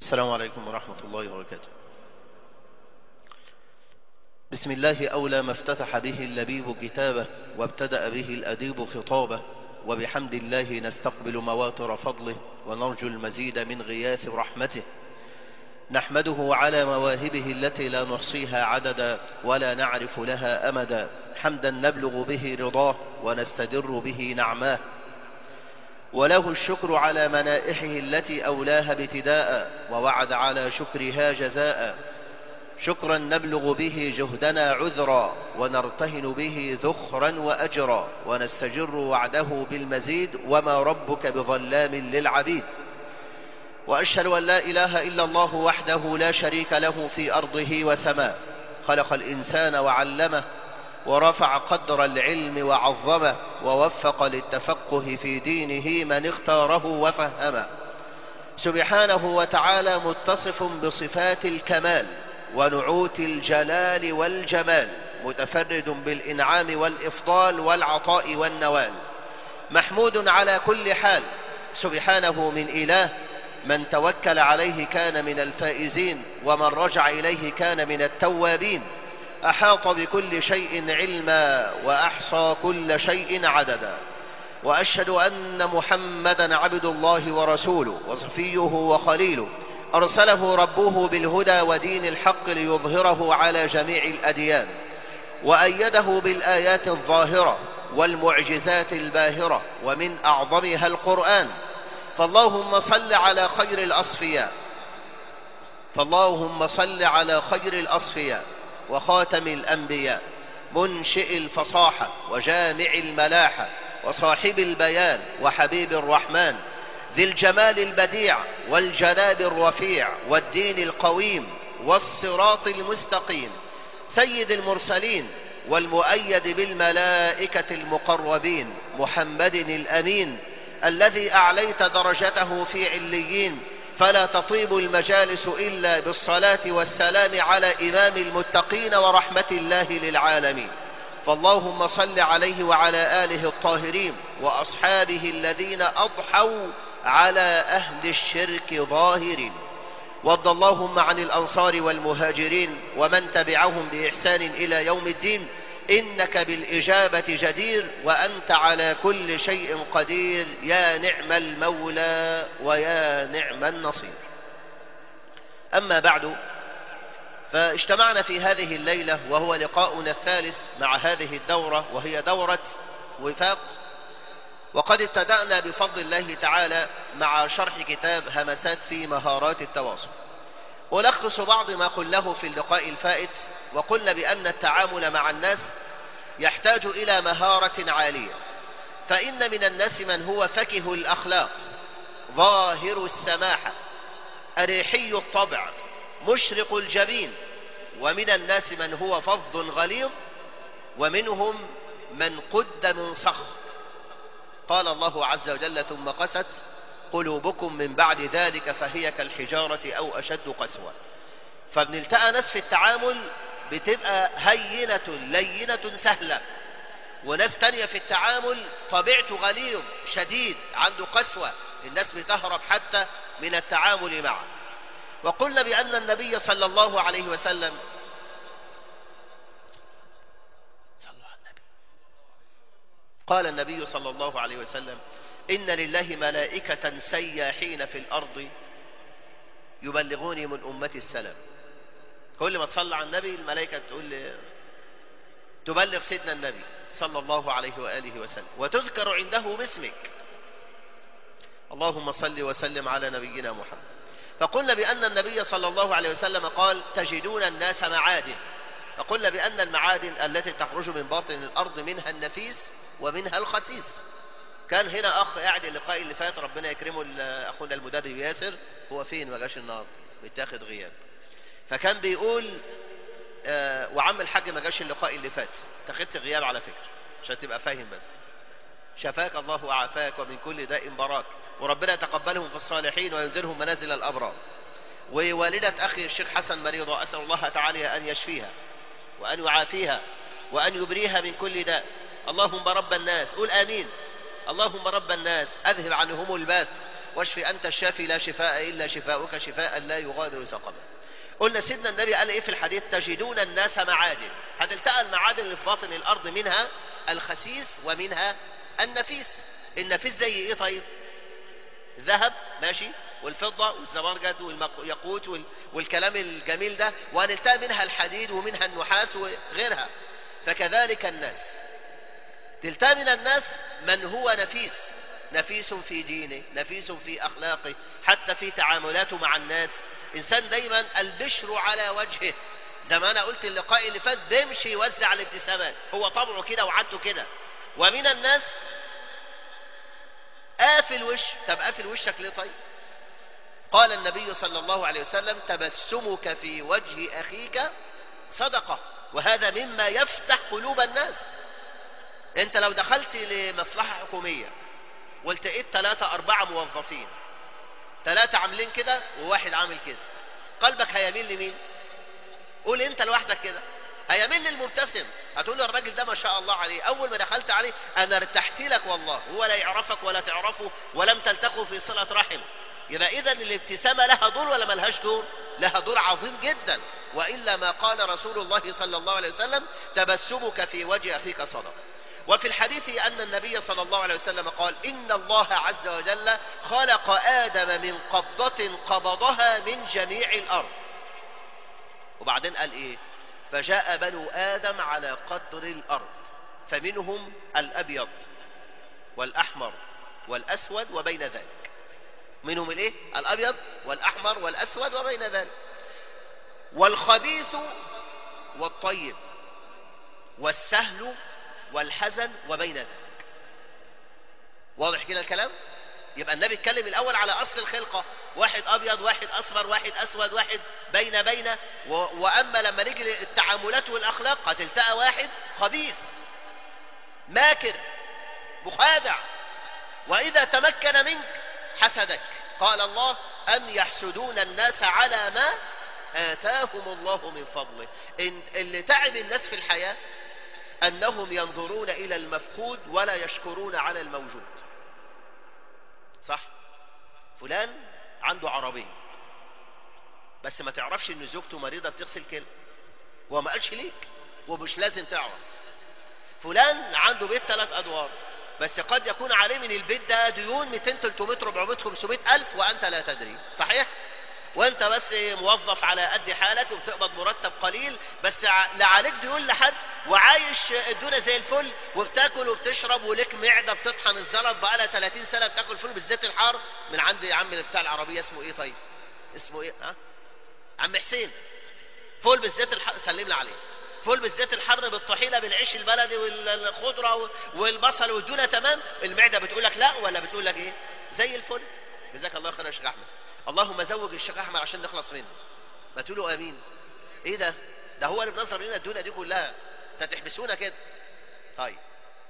السلام عليكم ورحمة الله وبركاته. بسم الله أولى ما افتتح به اللبيب كتابه، وابتدأ به الأديب خطابه، وبحمد الله نستقبل مواتر فضله، ونرجو المزيد من غياث رحمته. نحمده على مواهبه التي لا نحصيها عددا ولا نعرف لها أمدا، حمدا نبلغ به رضاه ونستدر به نعماه، وله الشكر على منائحه التي أولاها ابتداء، ووعد على شكرها جزاء. شكرا نبلغ به جهدنا عذرا، ونرتهن به ذخرا وأجرا، ونستجر وعده بالمزيد، وما ربك بظلام للعبيد. وأشهد أن لا إله إلا الله وحده لا شريك له في أرضه وسماه، خلق الإنسان وعلمه، ورفع قدر العلم وعظمه، ووفق للتفقه في دينه من اختاره وفهمه. سبحانه وتعالى متصف بصفات الكمال ونعوت الجلال والجمال، متفرد بالإنعام والإفضال والعطاء والنوال، محمود على كل حال. سبحانه من إله من توكل عليه كان من الفائزين، ومن رجع إليه كان من التوابين. أحاط بكل شيء علما، وأحصى كل شيء عددا. وأشهد أن محمدا عبد الله ورسوله، وصفيه وخليله، أرسله ربه بالهدى ودين الحق ليظهره على جميع الأديان، وأيده بالآيات الظاهرة والمعجزات الباهرة، ومن أعظمها القرآن. فاللهم صل على خير الأصفياء، فاللهم صل على خير الأصفياء وخاتم الأنبياء، منشئ الفصاحة وجامع الملاحة، وصاحب البيان وحبيب الرحمن، ذي الجمال البديع والجناب الرفيع والدين القويم والصراط المستقيم، سيد المرسلين والمؤيد بالملائكة المقربين، محمد الأمين الذي أعليت درجته في عليين، فلا تطيب المجالس إلا بالصلاة والسلام على إمام المتقين ورحمة الله للعالمين. فاللهم صل عليه وعلى آله الطاهرين وأصحابه الذين أضحوا على أهل الشرك ظاهرين. وارض اللهم عن الأنصار والمهاجرين ومن تبعهم بإحسان إلى يوم الدين، إنك بالإجابة جدير، وأنت على كل شيء قدير، يا نعم المولى ويا نعم النصير. أما بعد، فاجتمعنا في هذه الليلة وهو لقاؤنا الثالث مع هذه الدورة، وهي دورة وفاق. وقد ابتدأنا بفضل الله تعالى مع شرح كتاب همسات في مهارات التواصل. ألخص بعض ما قلناه في اللقاء الفائت، وقلنا بأن التعامل مع الناس يحتاج إلى مهارة عالية، فإن من الناس من هو فكه الأخلاق، ظاهر السماحة، أريحي الطبع، مشرق الجبين، ومن الناس من هو فظ غليظ، ومنهم من قد من صخر. قال الله عز وجل: ثم قست قلوبكم من بعد ذلك فهي كالحجارة أو أشد قسوة. فبنلتقى ناس في التعامل بتبقى هينة لينة سهلة، وناس تانية في التعامل طبيعته غليظ شديد عنده قسوة، الناس بتهرب حتى من التعامل معه. وقلنا بأن النبي صلى الله عليه وسلم قال النبي صلى الله عليه وسلم: إن لله ملائكة سياحين في الأرض يبلغوني من أمتي السلام. كل ما تصلى على النبي الملائكة تبلغ سيدنا النبي صلى الله عليه وآله وسلم، وتذكر عنده باسمك. اللهم صل وسلم على نبينا محمد. فقلنا بأن النبي صلى الله عليه وسلم قال: تجدون الناس معادن. فقلنا بأن المعادن التي تخرج من باطن الأرض منها النفيس ومنها الخسيس. كان هنا أخ قاعد اللقاء اللي فات، ربنا يكرمه، أخونا المدرب ياسر، هو فين؟ ما جاش النهارده، بيتاخد غياب. فكان بيقول وعم الحاج ما جاش اللقاء اللي فات، تاخدت غياب على فكرة عشان تبقى فاهم بس. شفاك الله وعافاك ومن كل داء براك، وربنا يتقبلهم في الصالحين وينزلهم منازل الأبرار. ووالدة أخي الشيخ حسن مريضة، أسأل الله تعالى أن يشفيها وأن يعافيها وأن يبريها من كل داء. اللهم رب الناس، قل آمين. اللهم رب الناس أذهب عنهم الباس واشف أنت الشافي لا شفاء إلا شفاؤك شفاء لا يغادر سقما. قلنا سيدنا النبي قال إيه في الحديث؟ تجدون الناس معادن. هتلتقى المعادن اللي في باطن الأرض منها الخسيس ومنها النفيس. النفيس زي إيه طيب؟ ذهب ماشي، والفضة والزبرجد والياقوت والكلام الجميل ده، وهنلتقى منها الحديد ومنها النحاس وغيرها. فكذلك الناس، تلتقى من الناس من هو نفيس، نفيس في دينه، نفيس في أخلاقه، حتى في تعاملاته مع الناس. إنسان دايما البشر على وجهه، زي ما أنا قلت اللقاء اللي فات، بيمشي يوزع الابتسامات، هو طبعه كده وعادته كده. ومن الناس قافل وش. طب قافل وشك ليه طيب؟ قال النبي صلى الله عليه وسلم تبسمك في وجه أخيك صدقة، وهذا مما يفتح قلوب الناس. انت لو دخلت لمصلحة حكومية والتقيت 3-4 موظفين، 3 عاملين كده وواحد عامل كده، قلبك هيميل لمين؟ قول انت لوحدك كده. هيميل للمبتسم. هتقول له الراجل ده ما شاء الله عليه، اول ما دخلت عليه انا ارتحت لك والله، هو لا يعرفك ولا تعرفه ولم تلتقوا في صلة رحم. يبقى اذا الابتسامة لها دور ولا ملهاش دور؟ لها دور عظيم جدا، وإلا ما قال رسول الله صلى الله عليه وسلم تبسمك في وجه أخيك صدقة. وفي الحديث أن النبي صلى الله عليه وسلم قال إن الله عز وجل خلق آدم من قبضة قبضها من جميع الأرض. وبعدين قال إيه؟ فجاء بنو آدم على قدر الأرض، فمنهم الأبيض والأحمر والأسود وبين ذلك. منهم الإيه؟ الأبيض والأحمر والأسود وبين ذلك. والخبيث والطيب والسهل والحزن وبين ذلك. واضح كده الكلام؟ يبقى النبي اتكلم الأول على أصل الخلقة، واحد أبيض واحد أصفر واحد أسود واحد بين وأما لما نيجي للتعاملات والأخلاق هتلتقى واحد خبيث ماكر مخادع، وإذا تمكن منك حسدك. قال الله أم يحسدون الناس على ما آتاهم الله من فضله. اللي تعب الناس في الحياة أنهم ينظرون إلى المفقود ولا يشكرون على الموجود. صح؟ فلان عنده عربية بس ما تعرفش ان زوجته مريضة بتغسل كلى، وما قالش ليك ومش لازم تعرف. فلان عنده بيت 3 أدوار بس قد يكون عليه من البيت ده ديون 200 300 400 500 ألف وأنت لا تدري. صحيح؟ وانت بس موظف على قد حالك وبتقبض مرتب قليل، بس لا عليك ديون لحد، وعايش الدنيا زي الفل، وبتاكل وبتشرب ولك معده بتطحن الزلط بقالها 30 سنه بتاكل فول بالزيت الحار من عند عم بتاع العربيه. اسمه ايه طيب؟ اسمه ايه؟ ها؟ عم حسين. فول بالزيت الحار، سلم لي عليه. فول بالزيت الحر بالطحينه بالعيش البلدي والخضره والبصل والدنيا تمام. المعده بتقول لك لا ولا بتقول لك ايه؟ زي الفل. جزاك الله خير يا شيخ احمد. اللهم زوج الشيخ احمد عشان نخلص منه. ما تقولوا امين. ايه ده؟ ده هو اللي بنظر لنا الدنيا دي كلها، تحبسونا كده. طيب،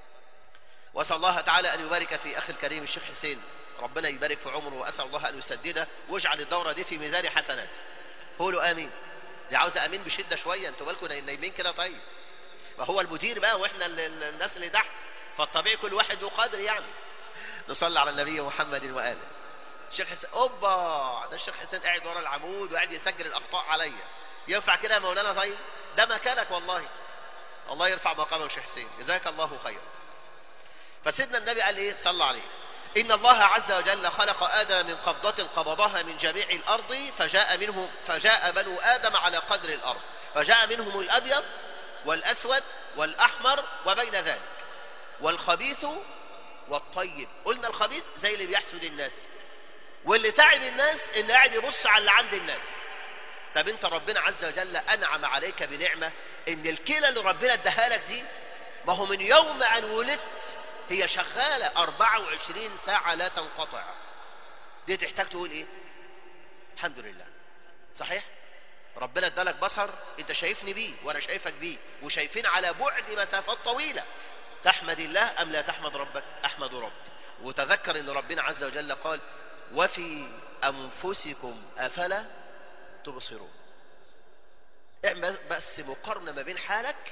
واسال الله تعالى ان يبارك في اخي الكريم الشيخ حسين، ربنا يبارك في عمره، واسال الله ان يسدده واجعل الدوره دي في ميزان حسناته. قولوا امين. دي عاوزه امين بشده شويه، انتوا بالكم نايمين كده. طيب، ما هو المدير بقى واحنا الناس اللي تحت، فالطبيعي كل واحد له قدر يعني. نصلي على النبي محمد واله. الشيخ حسين، اوبا، ده الشيخ حسين قاعد ورا العمود وقاعد يسجل الاخطاء عليا. ينفع كده يا مولانا؟ طيب ده مكانك والله. الله يرفع مقامه الشيخ حسين، جزاك الله خيرا. فسيدنا النبي قال ايه؟ صلى عليه. ان الله عز وجل خلق ادم من قبضة قبضها من جميع الارض، فجاء بنو ادم على قدر الارض، فجاء منهم الابيض والاسود والاحمر وبين ذلك، والخبيث والطيب. قلنا الخبيث زي اللي بيحسد الناس، واللي تعب الناس اللي قاعد يبص على اللي عند الناس. طب انت ربنا عز وجل انعم عليك بنعمة ان الكلى اللي ربنا اداها لك دي، ما هو من يوم ان ولدت هي شغالة 24 ساعة لا تنقطع. دي تحتاج تقول ايه؟ الحمد لله. صحيح؟ ربنا ادالك بصر انت شايفني بيه وانا شايفك بيه، وشايفين على بعد مسافات طويلة. تحمد الله ام لا تحمد ربك؟ احمد ربي. وتذكر ان ربنا عز وجل قال وفي انفسكم افلا تبصرون. اعمل بس مقارنة ما بين حالك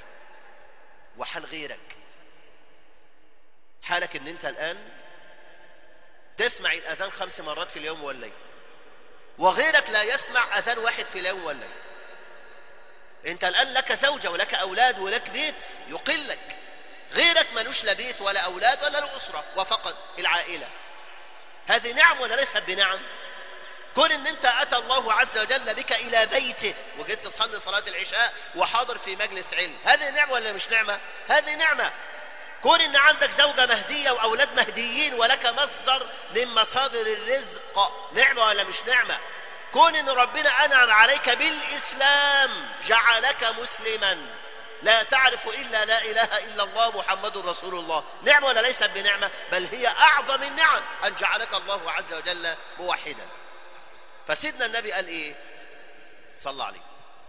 وحال غيرك. حالك ان انت الان تسمع الأذان 5 مرات في اليوم والليل، وغيرك لا يسمع أذان واحد في اليوم والليل. انت الآن لك زوجة ولك أولاد ولك بيت يقلك، غيرك ملوش لا بيت ولا أولاد ولا له أسرة وفقط العائلة. هذه نعم ولا ليست بنعم؟ كون ان انت أتى الله عز وجل بك إلى بيته وجيت تصلي صلاة العشاء وحاضر في مجلس علم، هذه نعمة ولا مش نعمة؟ هذه نعمة. كون ان عندك زوجة مهدية واولاد مهديين ولك مصدر من مصادر الرزق، نعمة ولا مش نعمة؟ كون ان ربنا انعم عليك بالاسلام، جعلك مسلما لا تعرف الا لا اله الا الله محمد رسول الله، نعمة ولا ليست بنعمة؟ بل هي اعظم النعم ان جعلك الله عز وجل موحدا. فسيدنا النبي قال ايه صلى عليه؟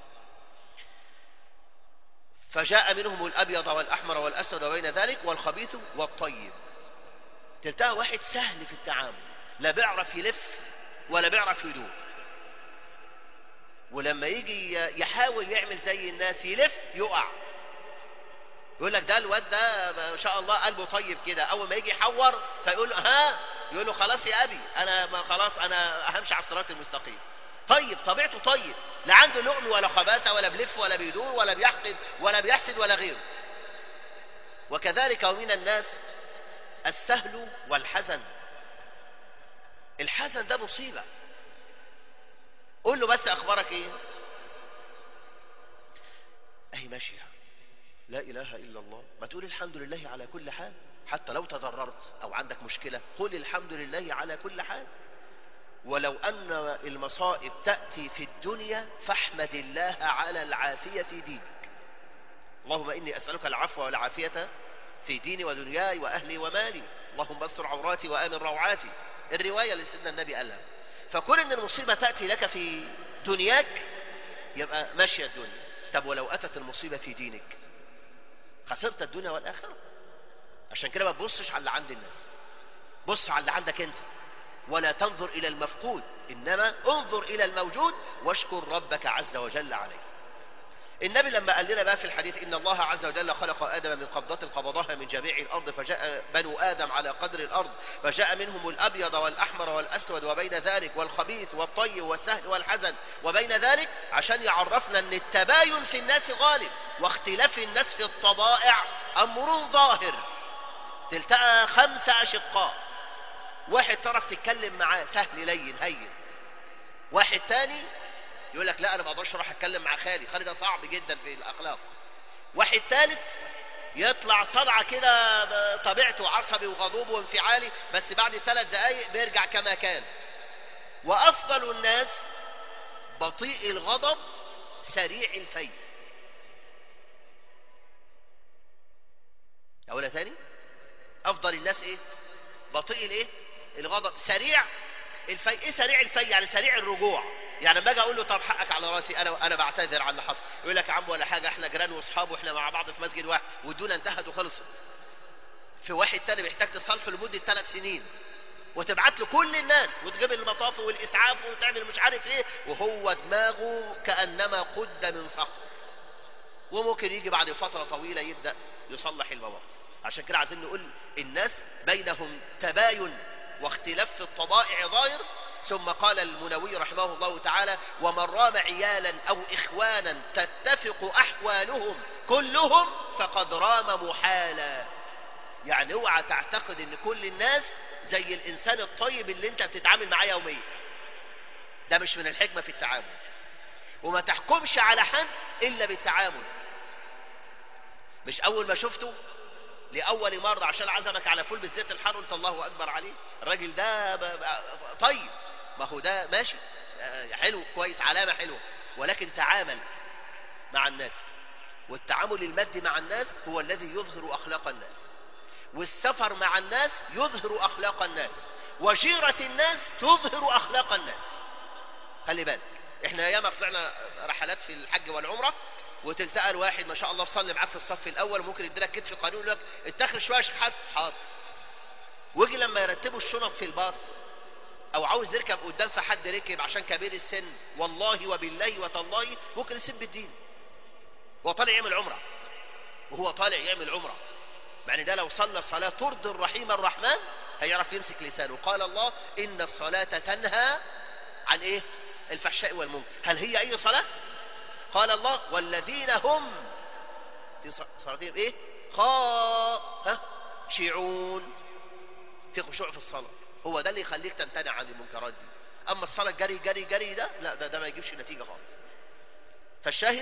فجاء منهم الأبيض والأحمر والأسود وبين ذلك والخبيث والطيب. تلتقى واحد سهل في التعامل، لا بيعرف يلف ولا بيعرف يدور، ولما يجي يحاول يعمل زي الناس يلف يقع. يقول لك ده الواد ده ما شاء الله قلبه طيب كده، أول ما يجي يحور فيقول له ها، يقول له خلاص يا أبي أنا ما خلاص أنا همشي على الصراط المستقيم. طيب، طبيعته طيب، لا عنده لؤم ولا خباثة ولا بلف ولا بيدور ولا بيحقد ولا بيحسد ولا غيره. وكذلك ومن الناس السهل والحزن. الحزن ده مصيبة. قول له بس أخبارك إيه؟ أهي ماشية، لا إله إلا الله. ما تقول الحمد لله على كل حال، حتى لو تضررت أو عندك مشكلة قل الحمد لله على كل حال. ولو أن المصائب تأتي في الدنيا فاحمد الله على العافية في دينك. اللهم إني أسألك العفو والعافية في ديني ودنياي وأهلي ومالي، اللهم استر عوراتي وآمن روعاتي. الرواية اللي سيدنا النبي قالها. فكون أن المصيبة تأتي لك في دنياك يبقى ماشية الدنيا. طب ولو أتت المصيبة في دينك خسرت الدنيا والآخرة. عشان كده ما تبصش على اللي عند الناس، بص على اللي عندك انت، ولا تنظر إلى المفقود، إنما انظر إلى الموجود واشكر ربك عز وجل عليه. النبي لما قال لنا بقى في الحديث إن الله عز وجل خلق آدم من قبضة قبضها من جميع الأرض، فجاء بنو آدم على قدر الأرض، فجاء منهم الأبيض والأحمر والأسود وبين ذلك والخبيث والطيب والسهل والحزن وبين ذلك، عشان يعرفنا أن التباين في الناس غالب، واختلاف الناس في الطبائع أمر ظاهر. تلتقى 5 أشقاء، واحد تعرف تتكلم معاه سهل لين هين، واحد تاني يقول لك لا انا ما اقدرش اروح اتكلم مع خالي ده صعب جدا في الاخلاق، واحد ثالث يطلع طلعه كده طبيعته عصبي وغضوب وانفعالي، بس بعد 3 دقائق بيرجع كما كان. وافضل الناس بطيء الغضب سريع الفي. اقولها تاني، افضل الناس ايه؟ بطيء الايه؟ الغضب سريع الفي. ايه سريع الفي؟ يعني سريع الرجوع. يعني لما اجي اقول له طب حقك على راسي، انا بعتذر عن اللي حصل، يقول لك يا عم ولا حاجه، احنا جيران واصحاب واحنا مع بعض في مسجد واحد والدنيا انتهت وخلصت. في واحد تاني بيحتاج تصالحه لمده 3 سنين وتبعت له كل الناس وتجيب المطاف والاسعاف وتعمل مش عارف ايه، وهو دماغه كانما قد من صخر، وممكن يجي بعد فتره طويله يبدا يصلح المواقف. عشان كده عايزين نقول الناس بينهم تباين واختلاف في الطبائع ظاهر. ثم قال المنووي رحمه الله تعالى ومن رام عيالا أو إخوانا تتفق أحوالهم كلهم فقد رام محالا. يعني اوعى تعتقد ان كل الناس زي الإنسان الطيب اللي انت بتتعامل معاه يوميا، ده مش من الحكمة في التعامل. وما تحكمش على حد إلا بالتعامل. مش أول ما شفته لأول مرة عشان عزمك على فول بالزيت الحار وانت الله أكبر عليه، الراجل ده طيب، ما هو ده ماشي حلو كويس، علامة حلوة، ولكن تعامل مع الناس. والتعامل المادي مع الناس هو الذي يظهر أخلاق الناس، والسفر مع الناس يظهر أخلاق الناس، وجيرة الناس تظهر أخلاق الناس. خلي بالك، احنا ياما طلعنا رحلات في الحج والعمرة، وتلتقى الواحد ما شاء الله صلي معاك في الصف الأول، ممكن يديلك كتف قانون يقول لك اتخر شوية يا شيخ حسن، حاضر. ويجي لما يرتبوا الشنط في الباص او عاوز يركب قدام فحد ركب عشان كبير السن، والله وبالله وتالله ممكن يسيب الدين وهو طالع يعمل عمره، وهو طالع يعمل عمره. يعني ده لو صلى الصلاه ترضي الرحيم الرحمن هيعرف يمسك لسانه. قال الله إن الصلاة تنهى عن إيه؟ الفحشاء والمنكر. هل هي أي صلاة؟ قال الله والذين هم في صلاتهم إيه؟ خاشعون، في خشوع في الصلاة. هو ده اللي يخليك تمتنع عن المنكرات دي. أما الصلاة جري جري جري ده لا، ده ما يجيبش نتيجة خالص. فالشاهد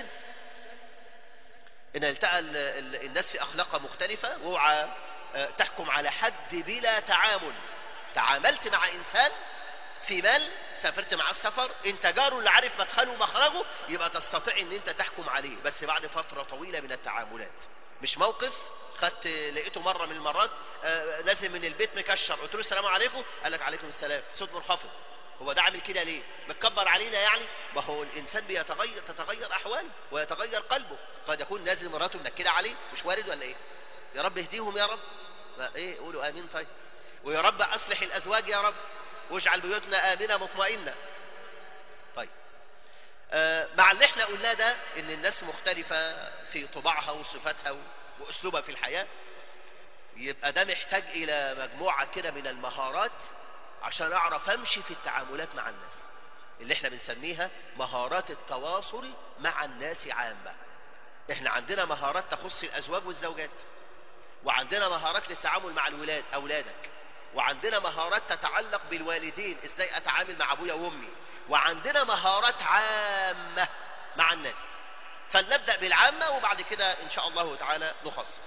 إن التقى الناس في أخلاق مختلفة، واوعى تحكم على حد بلا تعامل. تعاملت مع إنسان في مال، سافرت معاه في سفر، انت جاره اللي عارف مدخله ومخرجه، يبقى تستطيع ان انت تحكم عليه، بس بعد فترة طويلة من التعاملات. مش موقف لقيته مرة من المرات نازل من البيت مكشر، قلت له السلام عليكم، قال لك عليكم السلام، صوت منخفض. هو ده عامل كده ليه؟ متكبر علينا يعني؟ ما هو الانسان بيتغير، تتغير احواله ويتغير قلبه. قد يكون نازل مراته منكده عليه، مش وارد ولا ايه؟ يا رب اهديهم يا رب. ايه قولوا امين. طيب ويا رب اصلح الازواج يا رب، واجعل بيوتنا آمنة مطمئنة. طيب مع اللي احنا قلناه ده ان الناس مختلفة في طباعها وصفاتها واسلوبها في الحياة، يبقى ده محتاج الى مجموعة كده من المهارات عشان اعرف امشي في التعاملات مع الناس، اللي احنا بنسميها مهارات التواصل مع الناس عامة. احنا عندنا مهارات تخص الازواج والزوجات، وعندنا مهارات للتعامل مع الولاد اولادك، وعندنا مهارات تتعلق بالوالدين، ازاي اتعامل مع ابويا وامي، وعندنا مهارات عامة مع الناس. فلنبدأ بالعامة وبعد كده ان شاء الله تعالى نخصص.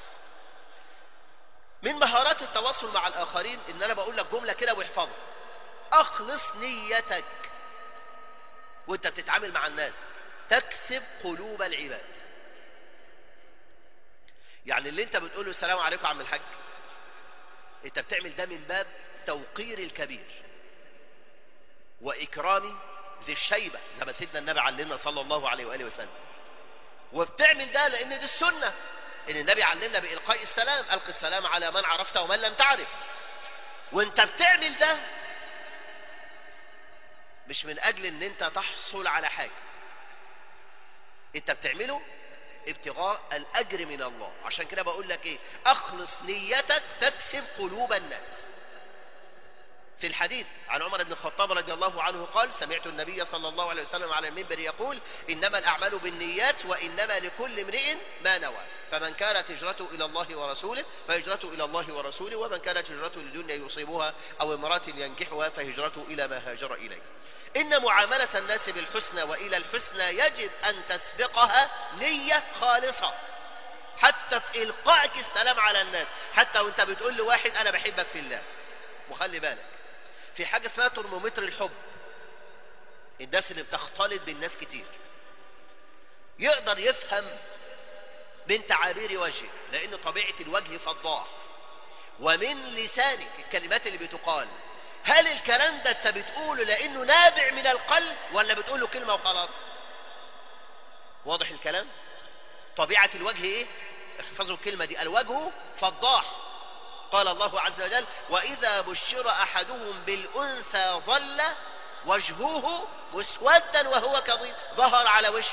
من مهارات التواصل مع الاخرين ان انا بقول لك جملة كده واحفظها: اخلص نيتك وانت بتتعامل مع الناس تكسب قلوب العباد. يعني اللي انت بتقوله السلام عليكم عم الحاج، انت بتعمل ده من باب توقير الكبير واكرام ذي الشيبة، زي ما سيدنا النبي علمنا صلى الله عليه وآله وسلم. وبتعمل ده لان دي السنة، ان النبي علمنا بإلقاء السلام، ألق السلام على من عرفت ومن لم تعرف. وانت بتعمل ده مش من اجل ان انت تحصل على حاجة، انت بتعمله ابتغاء الاجر من الله. عشان كده بقول لك ايه؟ اخلص نيتك تكسب قلوب الناس. في الحديث عن عمر بن الخطاب رضي الله عنه قال: سمعت النبي صلى الله عليه وسلم على المنبر يقول: إنما الأعمال بالنيات وإنما لكل امرئ ما نوى، فمن كانت هجرته إلى الله ورسوله فهجرته إلى الله ورسوله، ومن كانت هجرته لدنيا يصيبها أو امرأة ينكحها فهجرته إلى ما هاجر إليه. إن معاملة الناس بالحسنى وإلى الحسنى يجب أن تسبقها نية خالصة، حتى في إلقائك السلام على الناس، حتى وانت بتقول لواحد أنا بحبك في الله. وخلي بالك في حاجة اسمها ترمومتر الحب. الناس اللي بتختلط بالناس كتير يقدر يفهم من تعابير وجهه، لأن طبيعة الوجه فضاح، ومن لسانك الكلمات اللي بتقال. هل الكلام ده انت بتقوله لأنه نابع من القلب ولا بتقوله كلمة وخلاص؟ واضح الكلام؟ طبيعة الوجه ايه؟ احفظوا الكلمة دي: الوجه فضاح. قال الله عز وجل: وإذا بشر أحدهم بالأنثى ظل وجهه مسودا وهو كظيم، ظهر على وشه.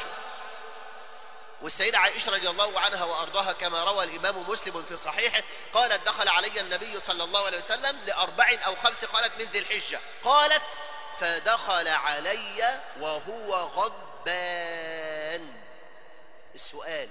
والسيدة عائشة رضي الله عنها وأرضاها كما روى الإمام مسلم في صحيحه قالت: دخل علي النبي صلى الله عليه وسلم ل4 أو 5 قالت من ذي الحجة، قالت: فدخل علي وهو غضبان. السؤال: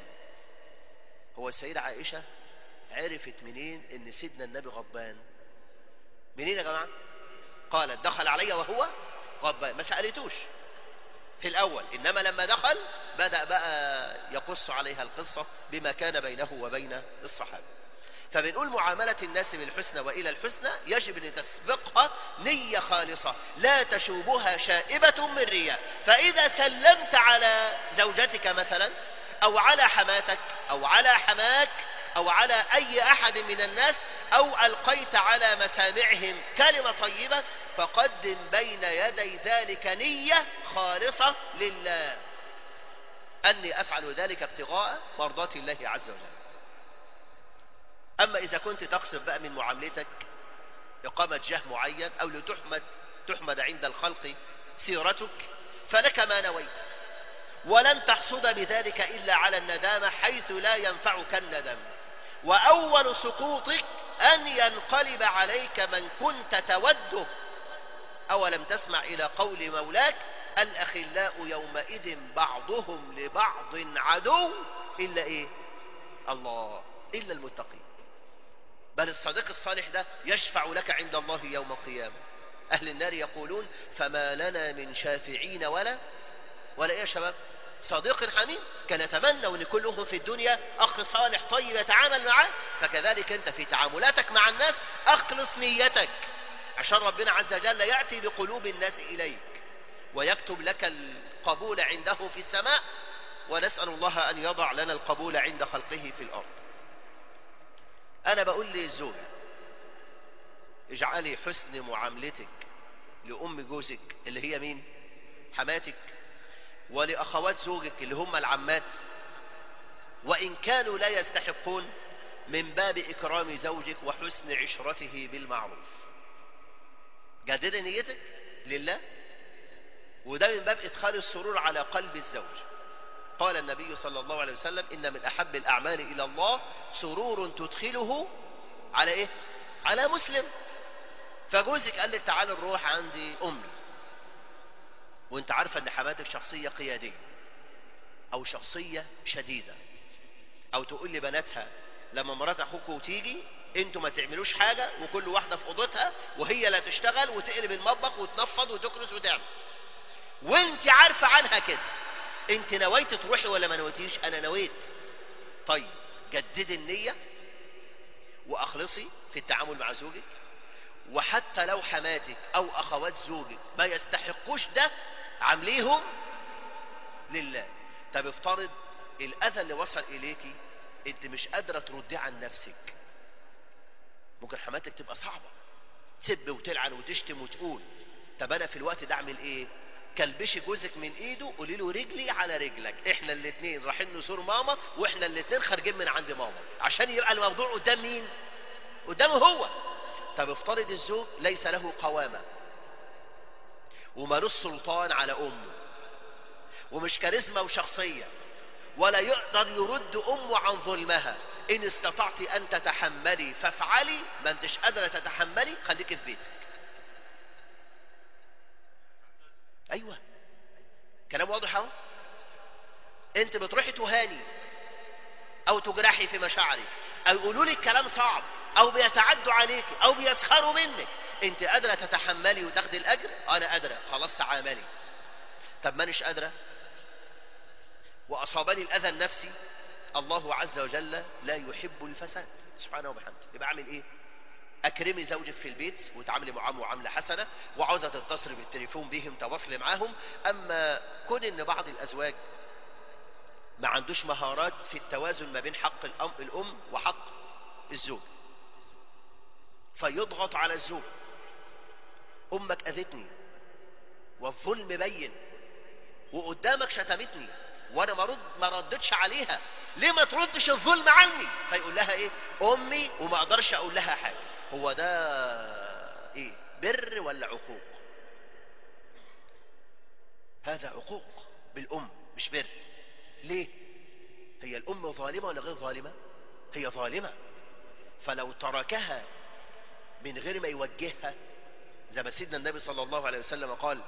هو السيدة عائشة عرفت منين ان سيدنا النبي غضبان؟ منين يا جماعة؟ قالت: دخل علي وهو غضبان. ما سألتوش في الأول، إنما لما دخل بدأ بقى يقص عليها القصة بما كان بينه وبين الصحابة. فبنقول معاملة الناس بالحسنى وإلى الحسنى يجب أن تسبقها نية خالصة لا تشوبها شائبة من رياء. فإذا سلمت على زوجتك مثلا، أو على حماتك، أو على حماك، أو على أي أحد من الناس، أو ألقيت على مسامعهم كلمة طيبة، فقدم بين يدي ذلك نية خالصة لله، أني أفعل ذلك ابتغاء مرضات الله عز وجل. أما إذا كنت تقصد بقى من معاملتك إقامة جاه معين، أو تحمد عند الخلق سيرتك، فلك ما نويت، ولن تحصد بذلك إلا على الندامة، حيث لا ينفعك الندم. وأول سقوطك أن ينقلب عليك من كنت توده. أولم تسمع إلى قول مولاك الأخلاء يومئذ بعضهم لبعض عدو إلا إيه؟ الله، إلا المتقين. بل الصديق الصالح ده يشفع لك عند الله يوم القيامة. أهل النار يقولون فما لنا من شافعين ولا إيه يا شباب؟ صديق حميم. كان يتمنى أن كلهم في الدنيا أخ صالح طيب يتعامل معه، فكذلك أنت في تعاملاتك مع الناس أخلص نيتك عشان ربنا عز وجل يأتي بقلوب الناس إليك ويكتب لك القبول عنده في السماء، ونسأل الله أن يضع لنا القبول عند خلقه في الأرض. أنا بقول للزوجة اجعلي حسن معاملتك لأم جوزك اللي هي مين؟ حماتك، ولأخوات زوجك اللي هم العمات، وإن كانوا لا يستحقون، من باب إكرام زوجك وحسن عشرته بالمعروف. جدد نيتك لله، وده من باب إدخال السرور على قلب الزوج. قال النبي صلى الله عليه وسلم إن من أحب الأعمال إلى الله سرور تدخله على إيه؟ على مسلم. فجوزك قال لك تعال نروح عندي أمي، وانت عارفة ان حماتك شخصية قيادية او شخصية شديدة، او تقول لبناتها لما مرات اخوكوا تيجي انتوا ما تعملوش حاجة وكل واحدة في اوضتها وهي لا تشتغل وتقلب المطبخ وتنفض وتكنس وتعمل، وانت عارفة عنها كده. انت نويت تروحي ولا ما نويتيش؟ انا نويت. طيب جددي النية واخلصي في التعامل مع زوجك، وحتى لو حماتك او اخوات زوجك ما يستحقوش ده عامليهم لله. طب افترض الاذى اللي وصل اليكي انت مش قادرة ترديه عن نفسك، ممكن حماتك تبقى صعبة تسب وتلعن وتشتم وتقول. طب انا في الوقت ده اعمل ايه؟ كلبشي جوزك من ايده، قولي له رجلي على رجلك، احنا الاتنين رايحين نزور ماما واحنا الاتنين خارجين من عند ماما، عشان يبقى الموضوع قدام مين؟ قدامه هو. طب افترض الزوج ليس له قوامة ومالوش سلطان على امه ومش كاريزما وشخصية ولا يقدر يرد امه عن ظلمها. ان استطعت ان تتحملي فافعلي، ما انتش قادرة تتحملي خليك في بيتك. ايوه كلام واضح اهو. انت بتروحي تهاني او تجرحي في مشاعرك او يقولوا لك كلام صعب او بيتعدوا عليك او بيسخروا منك، انت قادرة تتحملي وتاخدي الاجر؟ انا قادرة، خلاص تعاملي. طب مانيش قادرة واصابني الاذى النفسي، الله عز وجل لا يحب الفساد سبحانه وبحمده، يبقى اعمل ايه؟ اكرمي زوجك في البيت وتعاملي معاه معامله حسنه، وعاوزه تتصلي بالتليفون بهم تواصلي معاهم. اما كون ان بعض الازواج ما عندوش مهارات في التوازن ما بين حق الام وحق الزوج، فيضغط على الزوج. امك اذتني والظلم بين وقدامك شتمتني وانا ما ردتش عليها، ليه ما تردش الظلم عني؟ فيقول لها ايه؟ امي وما اقدرش اقول لها حاجه. هو ده ايه؟ بر ولا عقوق؟ هذا عقوق بالام مش بر. ليه؟ هي الام ظالمه ولا غير ظالمه؟ هي ظالمه، فلو تركها من غير ما يوجهها، زي ما سيدنا النبي صلى الله عليه وسلم قال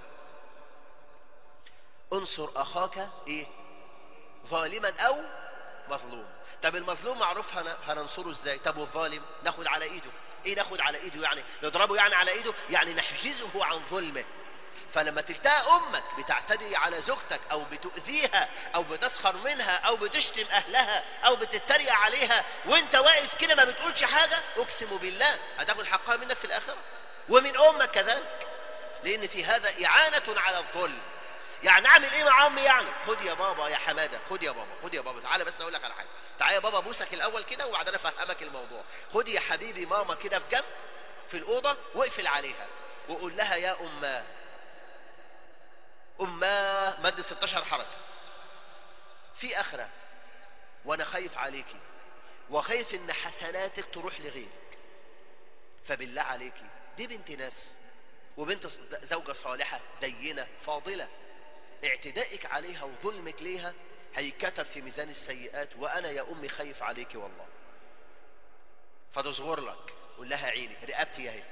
انصر اخاك ايه؟ ظالما او مظلوم. طب المظلوم معروف هننصره ازاي؟ طب والظالم ناخد على ايده. ايه ناخد على ايده يعني؟ نضربه يعني على ايده؟ يعني نحجزه عن ظلمه. فلما تلتقى امك بتعتدي على زوجتك او بتؤذيها او بتسخر منها او بتشتم اهلها او بتتريق عليها وانت واقف كده ما بتقولش حاجة، اقسم بالله هتاخد حقها منك في الاخرة ومن امك كذلك، لان في هذا اعانة على الظلم. يعني اعمل ايه مع امي؟ يعني خد يا بابا يا حماده، خد يا بابا، خد يا بابا، تعالى بس اقول لك على حاجه، تعالى يا بابا بوسك الاول كده وبعدين افهمك الموضوع. خد يا حبيبي ماما كده في جنب في الاوضه واقفل عليها وقول لها يا اماه مد 16 حركه في اخره، وانا خايف عليكي وخايف ان حسناتك تروح لغيرك، فبالله عليكي دي بنت ناس وبنت زوجة صالحة دينة فاضلة، اعتدائك عليها وظلمك ليها هيكتب في ميزان السيئات، وانا يا امي خايف عليك والله، فتصغر لك قول لها عيني رقبتي اهي.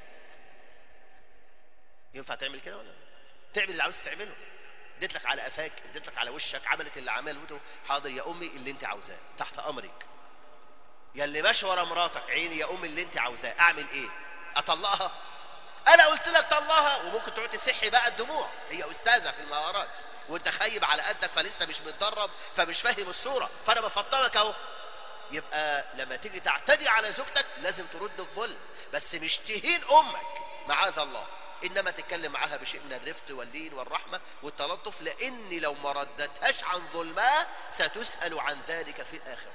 ينفع تعمل كده ولا؟ تعمل اللي عاوز تعمله. اديت لك على قفاك، اديت لك على وشك، عملت اللي عملته، حاضر يا امي اللي انت عاوزاه، تحت امرك. يا اللي ماشي ورا مراتك، عيني يا امي اللي انت عاوزاه، اعمل ايه؟ اطلقها؟ انا قلت لك طلقها. وممكن تقعد تسحي بقى الدموع، هي استاذه في المهارات وانت خايب على قدك، فلسه مش متدرب، فمش فاهم الصوره، فانا بفطرك اهو. يبقى لما تيجي تعتدي على زوجتك لازم ترد الظلم، بس مش تهين امك معاذ الله، انما تتكلم معاها بشيء من الرفق واللين والرحمه والتلطف، لان لو ما ردتهاش عن ظلمها ستسال عن ذلك في الاخره.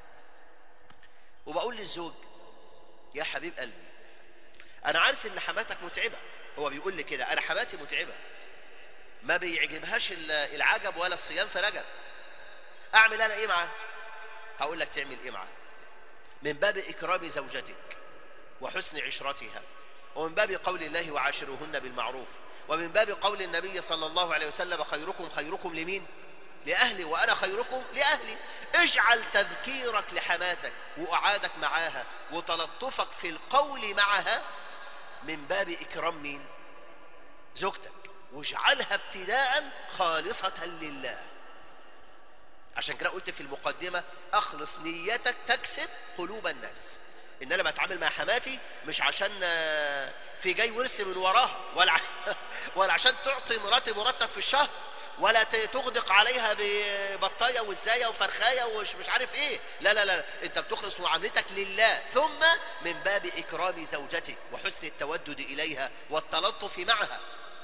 وبقول للزوج يا حبيب قلبي، انا عارف ان حماتك متعبه، هو بيقول لي كده، انا حماتي متعبه ما بيعجبهاش العجب ولا الصيام في رجب، اعمل انا ايه معاه؟ هقول لك تعمل ايه معاه. من باب اكرام زوجتك وحسن عشرتها، ومن باب قول الله وعاشروهن بالمعروف، ومن باب قول النبي صلى الله عليه وسلم خيركم خيركم لمين؟ لأهلي وأنا خيركم لأهلي. اجعل تذكيرك لحماتك وقعادك معاها وتلطفك في القول معها من باب إكرام مين؟ زوجتك، واجعلها ابتداء خالصة لله. عشان كده قلت في المقدمة اخلص نيتك تكسب قلوب الناس. ان انا بتعامل مع حماتي مش عشان في جاي ورث من وراها، ولا عشان تعطي مراتي مرتب في الشهر، ولا تغدق عليها ببطايه وزايه وفرخايه ومش عارف ايه. لا لا لا، انت بتخلص معاملتك لله، ثم من باب اكرام زوجتك وحسن التودد اليها والتلطف معها.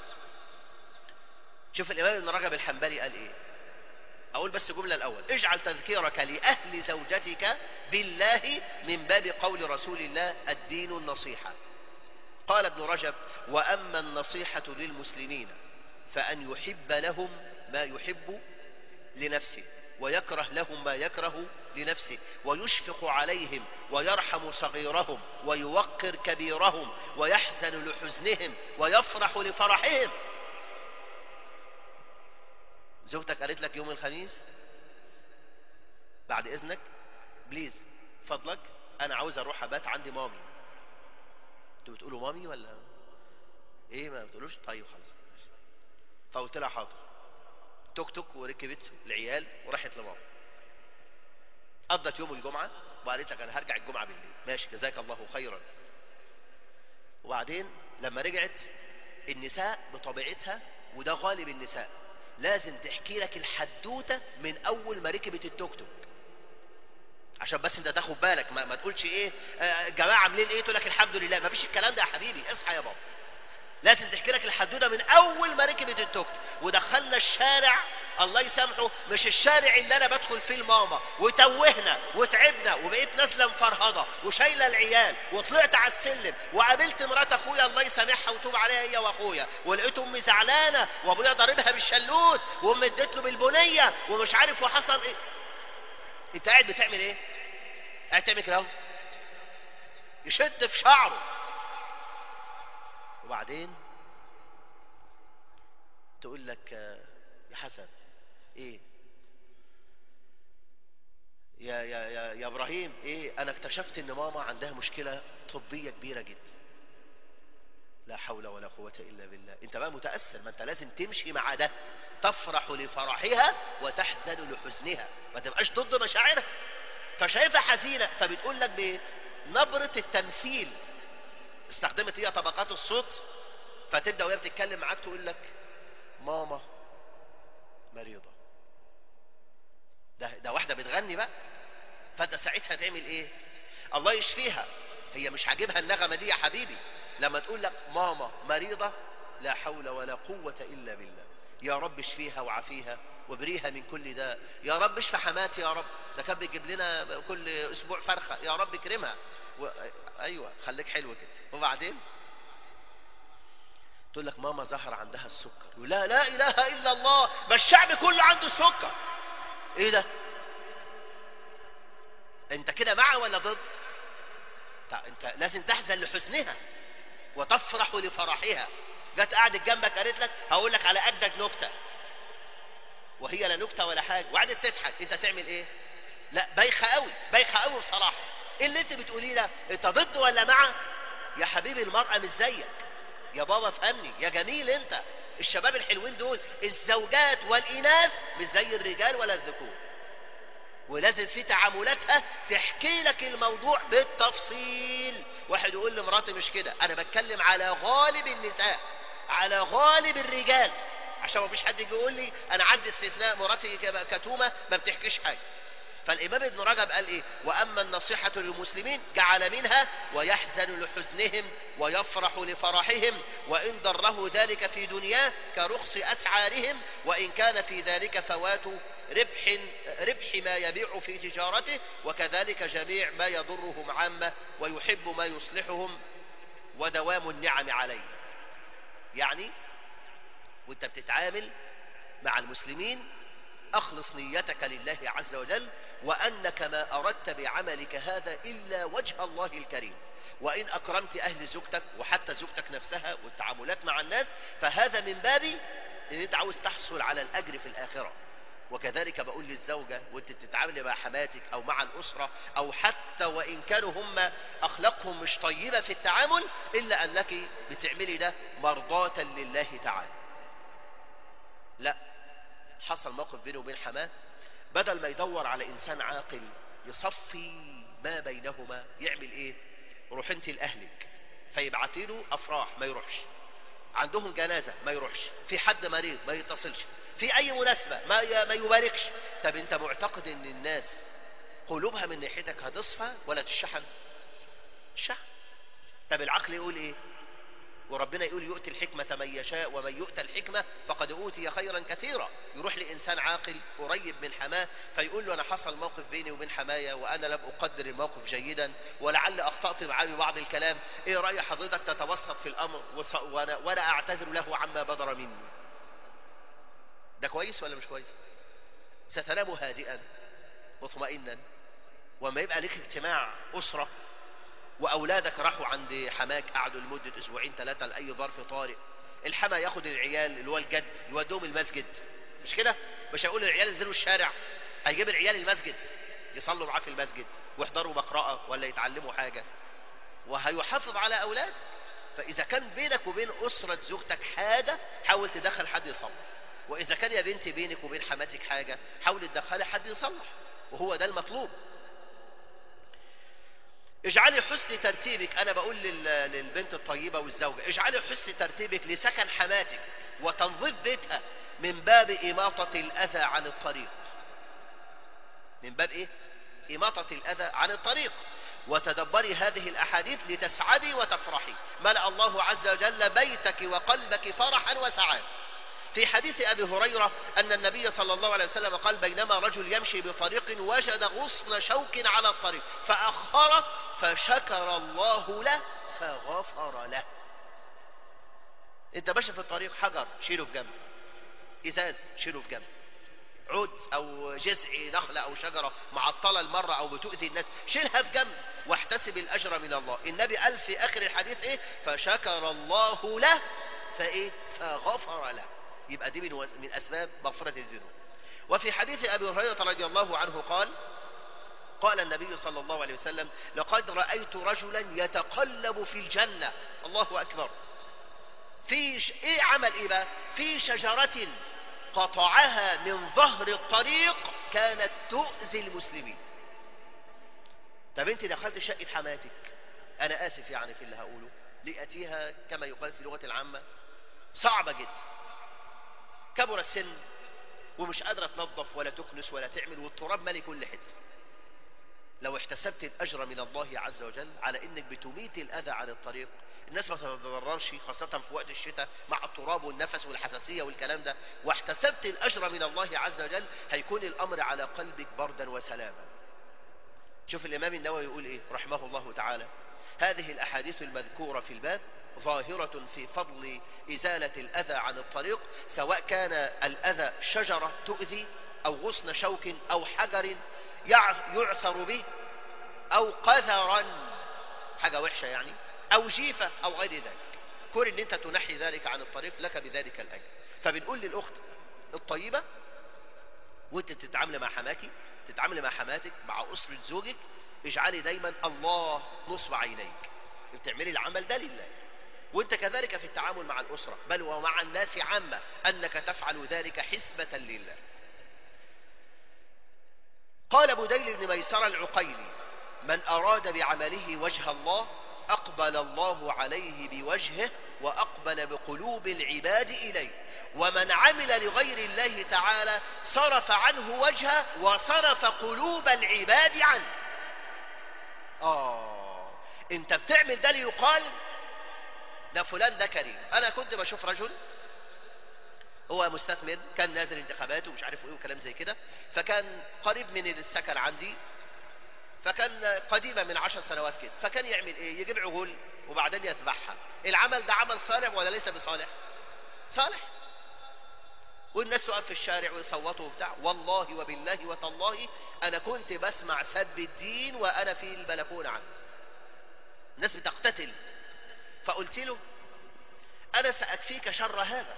شوف الامام ابن رجب الحنبلي قال ايه. اقول بس جملة الاول، اجعل تذكيرك لاهل زوجتك بالله من باب قول رسول الله الدين النصيحة. قال ابن رجب واما النصيحة للمسلمين فان يحب لهم ما يحب لنفسه، ويكره لهم ما يكره لنفسه، ويشفق عليهم ويرحم صغيرهم ويوقر كبيرهم ويحزن لحزنهم ويفرح لفرحهم. زوجتك قالت لك يوم الخميس بعد اذنك بليز فضلك انا عاوز اروح ابات عندي مامي. انتوا بتقولوا مامي ولا ايه؟ ما بتقولوش؟ طيب خلاص. فقلت لها حاضر، توك توك وركبت العيال وراحت لماما. قضت يوم الجمعة وقالت لك انا هرجع الجمعة بالليل. ماشي جزاك الله خيرا. وبعدين لما رجعت، النساء بطبيعتها وده غالب النساء لازم تحكي لك الحدوتة من اول ما ركبت التوك توك، عشان بس انت تاخد بالك ما تقولش ايه الجماعه عاملين ايه تقول لك الحمد لله. ما فيش الكلام ده يا حبيبي، اصحى يا بابا. لازم تحكي لك الحدوته من اول ما ركبت التوك ودخلنا الشارع. الله يسامحه، مش الشارع اللي انا بدخل فيه الماما، وتوهنا وتعبنا وبقيت نازله مفرهضه وشايله العيال، وطلعت على السلم وقابلت مرات اخويا الله يسامحها وتوب عليها هي واخويا، ولقيت امي زعلانه وابويا ضاربها بالشلوت وامي اديت له بالبنيه ومش عارف وحصل ايه. انت قاعد بتعمل ايه؟ قاعد تعمل كده اهو، يشد في شعره. وبعدين تقول لك يا حسن ايه يا ابراهيم ايه، انا اكتشفت ان ماما عندها مشكلة طبية كبيرة جدا. لا حول ولا قوة الا بالله. انت بقى متأثر، ما انت لازم تمشي مع ده، تفرح لفرحها وتحزن لحزنها، ما تبقاش ضد مشاعرها. فشايفها حزينة فبتقول لك بنبرة التمثيل، استخدمت هي طبقات الصوت، فتبدأ وهي بتتكلم معاك تقول لك ماما مريضة. ده واحدة بتغني بقى. فانت ساعتها تعمل ايه؟ الله يشفيها، هي مش عاجبها النغمة دي يا حبيبي. لما تقول لك ماما مريضة، لا حول ولا قوة الا بالله. يا رب اشفيها وعافيها وابريها من كل داء. يا رب اشفي حماتي يا رب، ده كان بيجيب لنا كل اسبوع فرخة، يا رب اكرمها ايوه خليك حلو كده. وبعدين تقول لك ماما ظهر عندها السكر. لا لا اله الا الله، ما الشعب كله عنده السكر. ايه ده؟ انت كده مع ولا ضد؟ انت لازم تحزن لحزنها وتفرح لفرحها. جت قعدت جنبك قالت لك هقول لك على قدك نكته، وهي لا نكته ولا حاجه، وقعدت تضحك، انت تعمل ايه؟ لا بايخه قوي، بايخه قوي بصراحه. ايه اللي انت بتقوليه ده؟ انت ضد ولا مع؟ يا حبيبي المرأة مش زيك، يا بابا فهمني يا جميل انت، الشباب الحلوين دول الزوجات والإناث مش زي الرجال ولا الذكور، ولازم في تعاملاتها تحكي لك الموضوع بالتفصيل. واحد يقول لمراتي مش كده، انا بتكلم على غالب النساء، على غالب الرجال، عشان ما فيش حد يجي يقول لي انا عندي استثناء مراتي كتومه ما بتحكيش حاجه. فالامام ابن رجب قال ايه؟ واما النصيحه للمسلمين جعل منها ويحزن لحزنهم ويفرح لفرحهم، وان ضره ذلك في دنياه كرخص اسعارهم، وان كان في ذلك فوات ربح ما يبيع في تجارته، وكذلك جميع ما يضرهم عامه، ويحب ما يصلحهم ودوام النعم عليه. يعني وانت بتتعامل مع المسلمين اخلص نيتك لله عز وجل، وانك ما اردت بعملك هذا الا وجه الله الكريم. وان اكرمت اهل زوجتك وحتى زوجتك نفسها والتعاملات مع الناس، فهذا من باب ان انت عاوز تحصل على الاجر في الاخره. وكذلك بقول للزوجة وانت بتتعاملي مع حماتك او مع الاسرة، او حتى وان كانوا هم اخلاقهم مش طيبة في التعامل، الا انك بتعملي ده مرضاة لله تعالى. لا، حصل موقف بينه وبين حماه، بدل ما يدور على انسان عاقل يصفي ما بينهما، يعمل ايه؟ روح انت لاهلك، فيبعتي له افراح ما يروحش، عندهم جنازة ما يروحش، في حد مريض ما يتصلش، في اي مناسبة ما يباركش. طب انت معتقد ان الناس قلوبها من ناحيتك هتصفى ولا تشحن؟ الشحن. طب العقل يقول ايه؟ وربنا يقول يؤتي الحكمة من يشاء ومن يؤتى الحكمة فقد أوتي خيرا كثيرا. يروح لإنسان عاقل قريب من حماه فيقول له أنا حصل موقف بيني وبين حمايا وأنا لم أقدر الموقف جيدا ولعل أخطأت معاه ببعض الكلام، إيه رأي حضرتك تتوسط في الأمر وأنا أعتذر له عما بدر مني؟ ده كويس ولا مش كويس؟ ستنام هادئا مطمئنا. وما يبقى لك اجتماع أسرة واولادك راحوا عند حماك قعدوا لمده اسبوعين ثلاثه لاي ظرف طارئ، الحما ياخد العيال اللي هو الجد يودوهم المسجد، مش كده؟ مش هيقول العيال ينزلوا الشارع، هيجيب العيال المسجد يصلوا معاه في المسجد ويحضروا مقرأة ولا يتعلموا حاجه، وهيحافظ على اولاد. فاذا كان بينك وبين اسره زوجتك حاجه حاول تدخل حد يصلح، واذا كان يا بنتي بينك وبين حماتك حاجه حاول تدخلي حد يصلح، وهو ده المطلوب. اجعلي حسن ترتيبك، انا بقول للبنت الطيبة والزوجة اجعلي حسن ترتيبك لسكن حماتك وتنظيف بيتها من باب إماطة الأذى عن الطريق. من باب ايه؟ إماطة الأذى عن الطريق. وتدبري هذه الأحاديث لتسعدي وتفرحي. ملأ الله عز وجل بيتك وقلبك فرحا وسعادة. في حديث أبي هريرة أن النبي صلى الله عليه وسلم قال بينما رجل يمشي بطريق وجد غصن شوك على الطريق فأخره فشكر الله له فغفر له. انت ماشي في الطريق حجر شيله في جنب، ازاز شيله في جنب، عود او جذع نخلة او شجرة معطلة المرة او بتؤذي الناس شيلها في جنب واحتسب الاجر من الله. النبي قال في اخر الحديث ايه؟ فشكر الله له فايه؟ فغفر له. يبقى دي من اسباب مغفرة الذنوب. وفي حديث ابي هريرة رضي الله عنه قال النبي صلى الله عليه وسلم لقد رأيت رجلا يتقلب في الجنة، الله أكبر، ايه عمل ايه بقى؟ في شجرة قطعها من ظهر الطريق كانت تؤذي المسلمين. طب انت دخلت شقة حماتك، انا اسف يعني في اللي هقوله، لأتيها كما يقال في لغة العامة صعبة جدا، كبر السن ومش قادرة تنظف ولا تكنس ولا تعمل والتراب مالي كل حته. لو احتسبت الأجر من الله عز وجل على إنك بتميت الأذى عن الطريق، الناس ما تتضررش خاصة في وقت الشتاء مع التراب والنفس والحساسية والكلام ده، واحتسبت الأجر من الله عز وجل، هيكون الأمر على قلبك بردا وسلاما. شوف الإمام النووي يقول إيه رحمه الله تعالى: هذه الأحاديث المذكورة في الباب ظاهرة في فضل إزالة الأذى عن الطريق، سواء كان الأذى شجرة تؤذي أو غصن شوك أو حجر يعثر به أو قذرا حاجة وحشة يعني أو جيفة أو غير ذلك. كون إن أنت تنحي ذلك عن الطريق لك بذلك الأجر. فبنقول للأخت الطيبة وأنت تتعامل مع حماكي، تتعامل مع حماتك، مع أسرة زوجك، اجعلي دايما الله نصب عينيك، بتعملي العمل ده لله. وانت كذلك في التعامل مع الأسرة بل ومع الناس عامة، أنك تفعل ذلك حسبة لله. قال بديل بن ميسر العقيلي: من أراد بعمله وجه الله أقبل الله عليه بوجهه وأقبل بقلوب العباد إليه، ومن عمل لغير الله تعالى صرف عنه وجهه وصرف قلوب العباد عنه. انت بتعمل ده ليقال ده فلان ده كريم. انا كنت بشوف رجل هو مستثمر كان نازل انتخابات ومش عارف ايه وكلام زي كده، فكان قريب من السكن عندي، فكان قديما من 10 سنوات كده، فكان يعمل ايه؟ يجيب عجول وبعدين يذبحها. العمل ده عمل صالح ولا ليس بصالح؟ صالح. والناس تقف في الشارع ويصوتوا وبتاع. والله وبالله وتالله انا كنت بسمع سب الدين وانا في البلكونه عندي، الناس بتقتتل. فقلت له: انا ساكفيك شر هذا،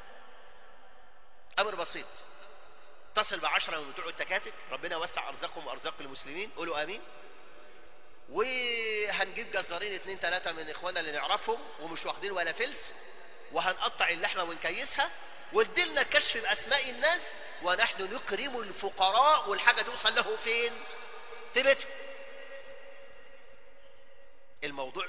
امر بسيط، اتصل ب10 من بتوع التكاتك، ربنا يوسع ارزاقهم وارزاق المسلمين، قولوا امين، وهنجيب جزارين 2 3 من اخوانا اللي نعرفهم ومش واخدين ولا فلس، وهنقطع اللحمه ونكيسها، وادلنا الكشف باسماء الناس، ونحن نكرم الفقراء والحاجه توصل له فين؟ في بيته. الموضوع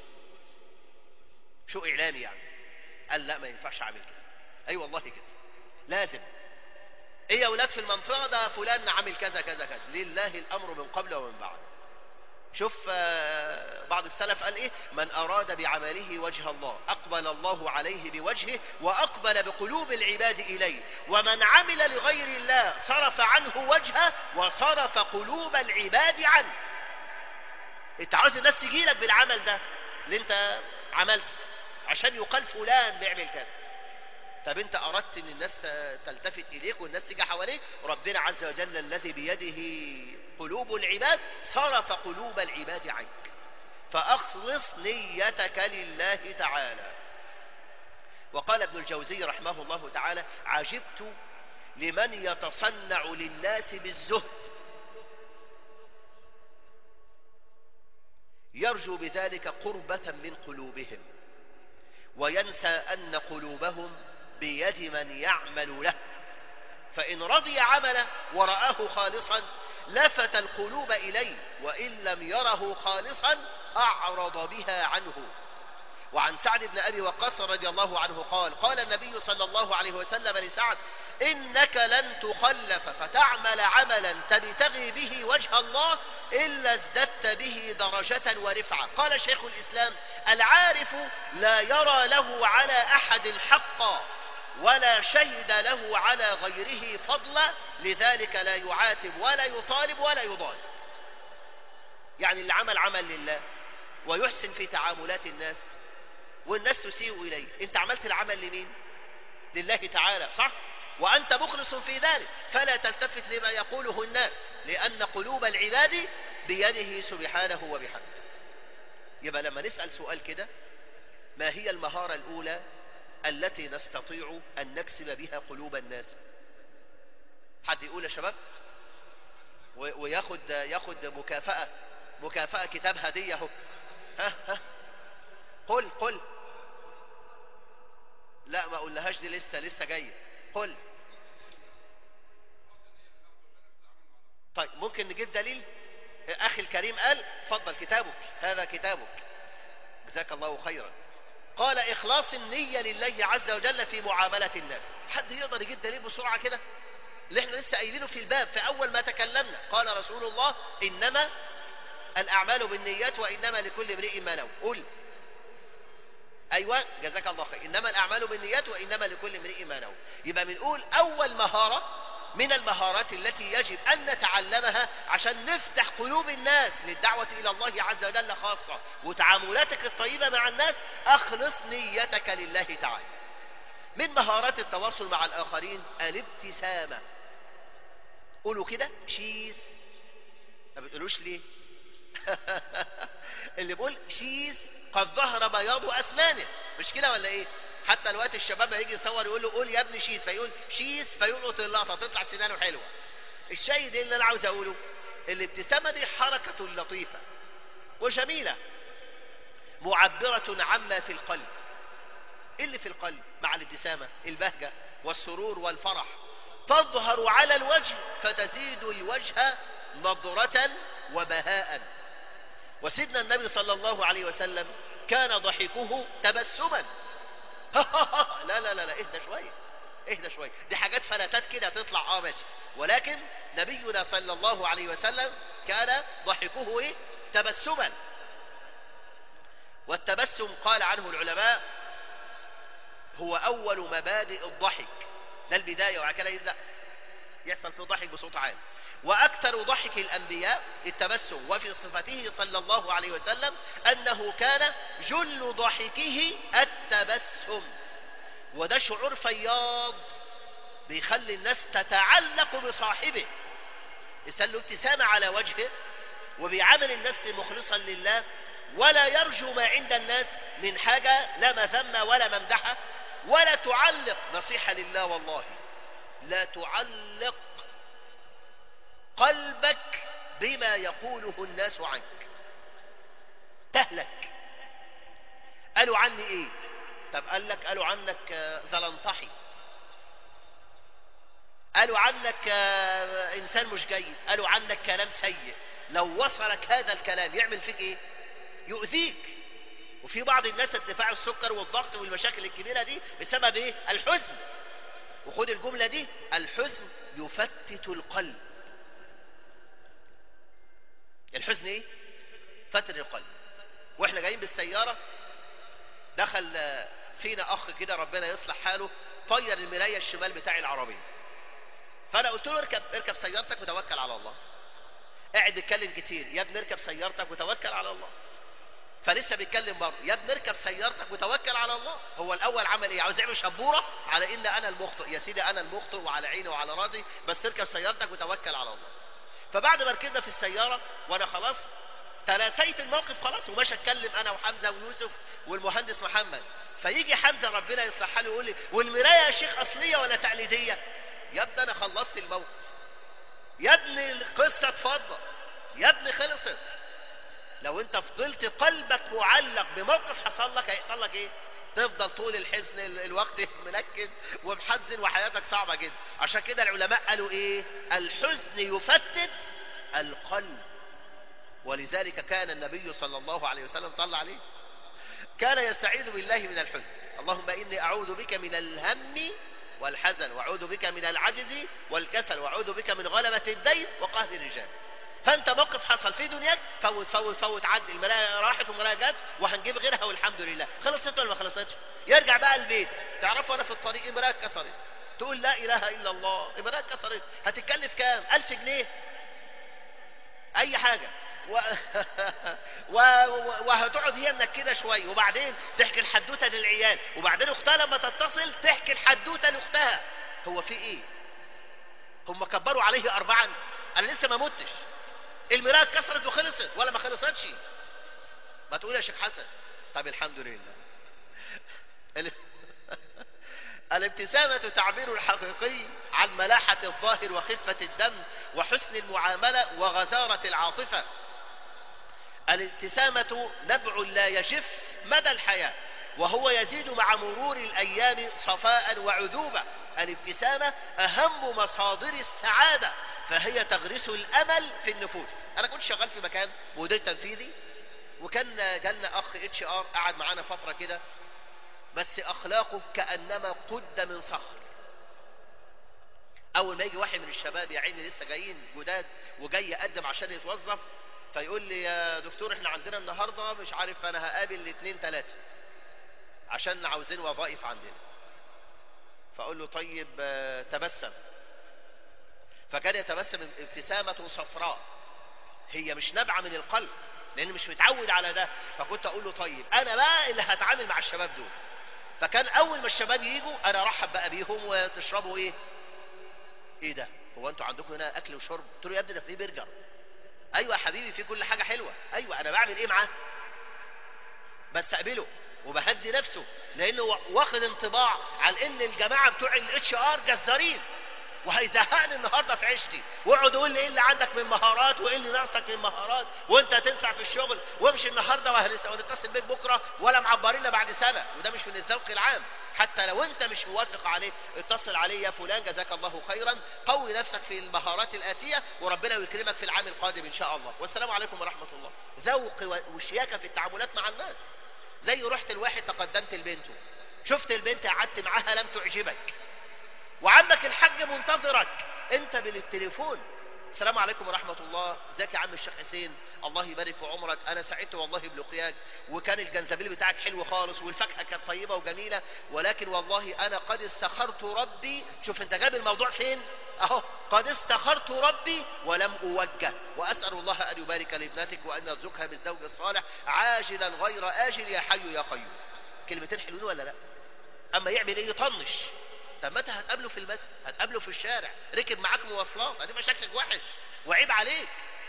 شو اعلامي يعني. قال: لا ما ينفعش اعمل كده. اي والله كده لازم. ايه يا ولاد في المنطقه ده فلان عامل كذا كذا كذا، لله الامر من قبل ومن بعد. شوف بعض السلف قال ايه: من اراد بعمله وجه الله اقبل الله عليه بوجهه واقبل بقلوب العباد اليه، ومن عمل لغير الله صرف عنه وجهه وصرف قلوب العباد عنه. انت عاوز الناس تجيلك بالعمل ده اللي انت عملته عشان يقال فلان بيعمل كذا. طب انت اردت ان الناس تلتفت اليك والناس تيجي حواليك، ربنا عز وجل الذي بيده قلوب العباد صرف قلوب العباد عنك. فاخلص نيتك لله تعالى. وقال ابن الجوزي رحمه الله تعالى: عجبت لمن يتصنع للناس بالزهد يرجو بذلك قربة من قلوبهم، وينسى أن قلوبهم بيد من يعمل له، فإن رضي عمله ورآه خالصا لفت القلوب إليه، وإن لم يره خالصا أعرض بها عنه. وعن سعد بن أبي وقاص رضي الله عنه قال: قال النبي صلى الله عليه وسلم لسعد: إنك لن تخلف فتعمل عملا تبتغي به وجه الله إلا ازددت به درجة ورفعة. قال شيخ الإسلام: العارف لا يرى له على أحد حقا ولا شهد له على غيره فضلا، لذلك لا يعاتب ولا يطالب ولا يضال. يعني اللي عمل عمل لله ويحسن في تعاملات الناس والناس تسيء إليه، انت عملت العمل لمين؟ لله تعالى، صح؟ وأنت مخلص في ذلك، فلا تلتفت لما يقوله الناس، لأن قلوب العباد بيده سبحانه وبحمده. يبقى لما نسأل سؤال كده: ما هي المهارة الأولى التي نستطيع أن نكسب بها قلوب الناس؟ حد يقول يا شباب؟ وياخد مكافأة كتاب هدية اهو. ها قل. لا ما اقولهاش دي، لسه جايه. قل. طيب ممكن نجيب دليل؟ اخي الكريم قال: فضل كتابك، هذا كتابك، جزاك الله خيرا. قال: اخلاص النية لله عز وجل في معاملة الناس. حد يقدر يجيب دليل بسرعة كده اللي احنا لسه قايلينه في الباب في اول ما تكلمنا؟ قال رسول الله: انما الاعمال بالنيات وانما لكل امرئ ما نوى. قل. ايوه جزاك الله خير، انما الاعمال بالنيات وانما لكل امرئ ما نوى. يبقى بنقول اول مهارة من المهارات التي يجب ان نتعلمها عشان نفتح قلوب الناس للدعوة الى الله عز وجل خاصة وتعاملاتك الطيبة مع الناس: اخلص نيتك لله تعالى. من مهارات التواصل مع الاخرين الابتسامة. قولوا كده: شيس. ما بتقولوش ليه؟ اللي بيقول شيس قد ظهر بياض اسنانه، مش كده ولا ايه؟ حتى الوقت الشباب هيجي يصور يقول له: قول يا ابني شيس، فيقول شيس، فيلقط اللقطه تطلع سنانه حلوه. الشيء ده اللي انا عاوز اقوله، الابتسامه دي حركه لطيفه وجميله. معبرة عما في القلب. إيه اللي في القلب؟ مع الابتسامة البهجة والسرور والفرح تظهر على الوجه فتزيد الوجه نضرة وبهاء. وسيدنا النبي صلى الله عليه وسلم كان ضحكه تبسما. لا لا لا لا، اهدى شوية اهدى شوية، دي حاجات فلاتات كده تطلع ماشي، ولكن نبينا صلى الله عليه وسلم كان ضحكه ايه؟ تبسما. والتبسم قال عنه العلماء هو أول مبادئ الضحك، ده البداية، وبعد كده يبدأ يحصل في ضحك بصوت عالي. وأكثر ضحك الأنبياء التبسم، وفي صفته صلى الله عليه وسلم أنه كان جل ضحكه التبسم، وده شعور فياض بيخلي الناس تتعلق بصاحبه. يسأل له ابتسامة على وجهه وبيعامل الناس مخلصا لله، ولا يرجو ما عند الناس من حاجة، لا مذمة ولا ممدحة ولا تعلق. نصيحة لله والله، لا تعلق قلبك بما يقوله الناس عنك تهلك. قالوا عني ايه؟ طب قال لك قالوا عنك زلنطحي، قالوا عنك انسان مش جيد، قالوا عنك كلام سيء. لو وصلك هذا الكلام يعمل فيك ايه؟ يؤذيك. وفي بعض الناس ارتفاع السكر والضغط والمشاكل الكبيرة دي بسبب ايه؟ الحزن. وخد الجملة دي، الحزن يفتت القلب. الحزن ايه؟ فتت القلب. واحنا جايين بالسيارة دخل فينا اخ كده ربنا يصلح حاله، طير المراية الشمال بتاع العربية. فانا قلت له اركب سيارتك وتوكل على الله. قاعد يتكلم كتير، يا ابني اركب سيارتك وتوكل على الله. فلسه بيتكلم برضه، يا ابني اركب سيارتك وتوكل على الله. هو الاول عمل ايه؟ عاوز يعمل شبوره على ان انا المخطئ. يا سيدي انا المخطئ وعلى عيني وعلى راسي، بس اركب سيارتك وتوكل على الله. فبعد ما ركبنا في السياره وانا خلاص تناسيت الموقف خلاص، وماشي اتكلم انا وحمزه ويوسف والمهندس محمد، فيجي حمزه ربنا يصلح حاله يقول لي والمرايه يا شيخ اصليه ولا تقليديه؟ يا ابني انا خلصت الموقف، يا ابني القصه اتفضل، يا ابني خلصت. لو انت فضلت قلبك معلق بموقف حصل لك هيحصل لك ايه؟ تفضل طول الحزن الوقت منكد ومحزن وحياتك صعبة جدا. عشان كده العلماء قالوا ايه؟ الحزن يفتت القلب. ولذلك كان النبي صلى الله عليه وسلم صلى عليه كان يستعيذ بالله من الحزن. اللهم إني أعوذ بك من الهم والحزن، وأعوذ بك من العجز والكسل، وأعوذ بك من غلبة الدين وقهر الرجال. فانت موقف حصل في دنياك فوت فوت فوت، عدي، الملاية راحت والملاية جت وهنجيب غيرها والحمد لله. خلصت ولا ما خلصتش؟ يرجع بقى البيت، تعرفوا انا في الطريق الملاية اتكسرت، تقول لا اله الا الله، الملاية اتكسرت، هتتكلف كام؟ 1000 جنيه اي حاجة وهتقعد هي منكده شويه، وبعدين تحكي الحدوته للعيال، وبعدين اختها لما تتصل تحكي الحدوته لاختها. هو في ايه؟ هم كبروا عليه 4، انا لسه ما متش، المرايه اتكسرت وخلصت ولا ما خلصتش؟ ما تقول يا شيخ حسن. طب الحمد لله. الابتسامة تعبير حقيقي عن ملاحة الظاهر وخفة الدم وحسن المعاملة وغزارة العاطفة. الابتسامة نبع لا يجف مدى الحياة، وهو يزيد مع مرور الأيام صفاء وعذوبة. الابتسامة أهم مصادر السعادة، فهي تغرس الأمل في النفوس. أنا كنت شغال في مكان مدير تنفيذي، وكان جالنا أخ HR قعد معانا فترة كده، بس أخلاقه كأنما قد من صخر. أول ما يجي واحد من الشباب يا عيني لسه جايين جداد وجاي يقدم عشان يتوظف، فيقول لي يا دكتور احنا عندنا النهاردة مش عارف انا هقابل 2 3 عشان عاوزين وظائف عندنا. فاقول له طيب تبسم. فكان يتبسم ابتسامة صفراء، هي مش نابعة من القلب لان مش متعود على ده. فكنت اقول له طيب انا بقى اللي هتعامل مع الشباب دول. فكان اول ما الشباب يجوا انا ارحب بقى بيهم. وتشربوا ايه؟ ايه ده؟ هو انتوا عندكم هنا اكل وشرب؟ قلت له يا ابني ده في برجر. ايوه يا حبيبي في كل حاجة حلوة. ايوه انا بعمل ايه معاه؟ بستقبله وبهدي نفسه، لانه واخد انطباع على ان الجماعة بتوع الHR جزارين. وهيزهقني النهارده في عيشتي، واقعد يقول لي ايه اللي عندك من مهارات وايه اللي ناقصك من مهارات وانت هتنفع في الشغل، وامشي النهارده وهنتصل بيك بكره ولا معبرينا بعد سنه. وده مش من الذوق العام. حتى لو انت مش موافق عليه اتصل عليه: يا فلان جزاك الله خيرا، قوي نفسك في المهارات الآتية وربنا يكرمك في العام القادم ان شاء الله، والسلام عليكم ورحمة الله. ذوق وشياكة في التعاملات مع الناس. زي رحت الواحد تقدمت لبنته، شفت البنت قعدت معاها لم تعجبك، وعمك الحاج منتظرك، انت بالتليفون: السلام عليكم ورحمة الله، ازيك يا عم الشيخ حسين، الله يبارك في عمرك، انا سعدت والله بلقياك، وكان الجنزبيل بتاعك حلو خالص والفاكهة كانت طيبة وجميلة، ولكن والله انا قد استخرت ربي. شوف انت جاب الموضوع فين اهو: قد استخرت ربي ولم اوجه، واسأل الله ان يبارك لابنتك وان يرزقها بالزوج الصالح عاجلا غير آجل يا حي يا قيوم. كلمتين حلوين ولا لا؟ اما يعمل ايه؟ يطنش. طب متى هتقابله في المسجد؟ هتقابله في الشارع، ركب معاك مواصلات، هتبقى شكلك وحش وعيب عليك.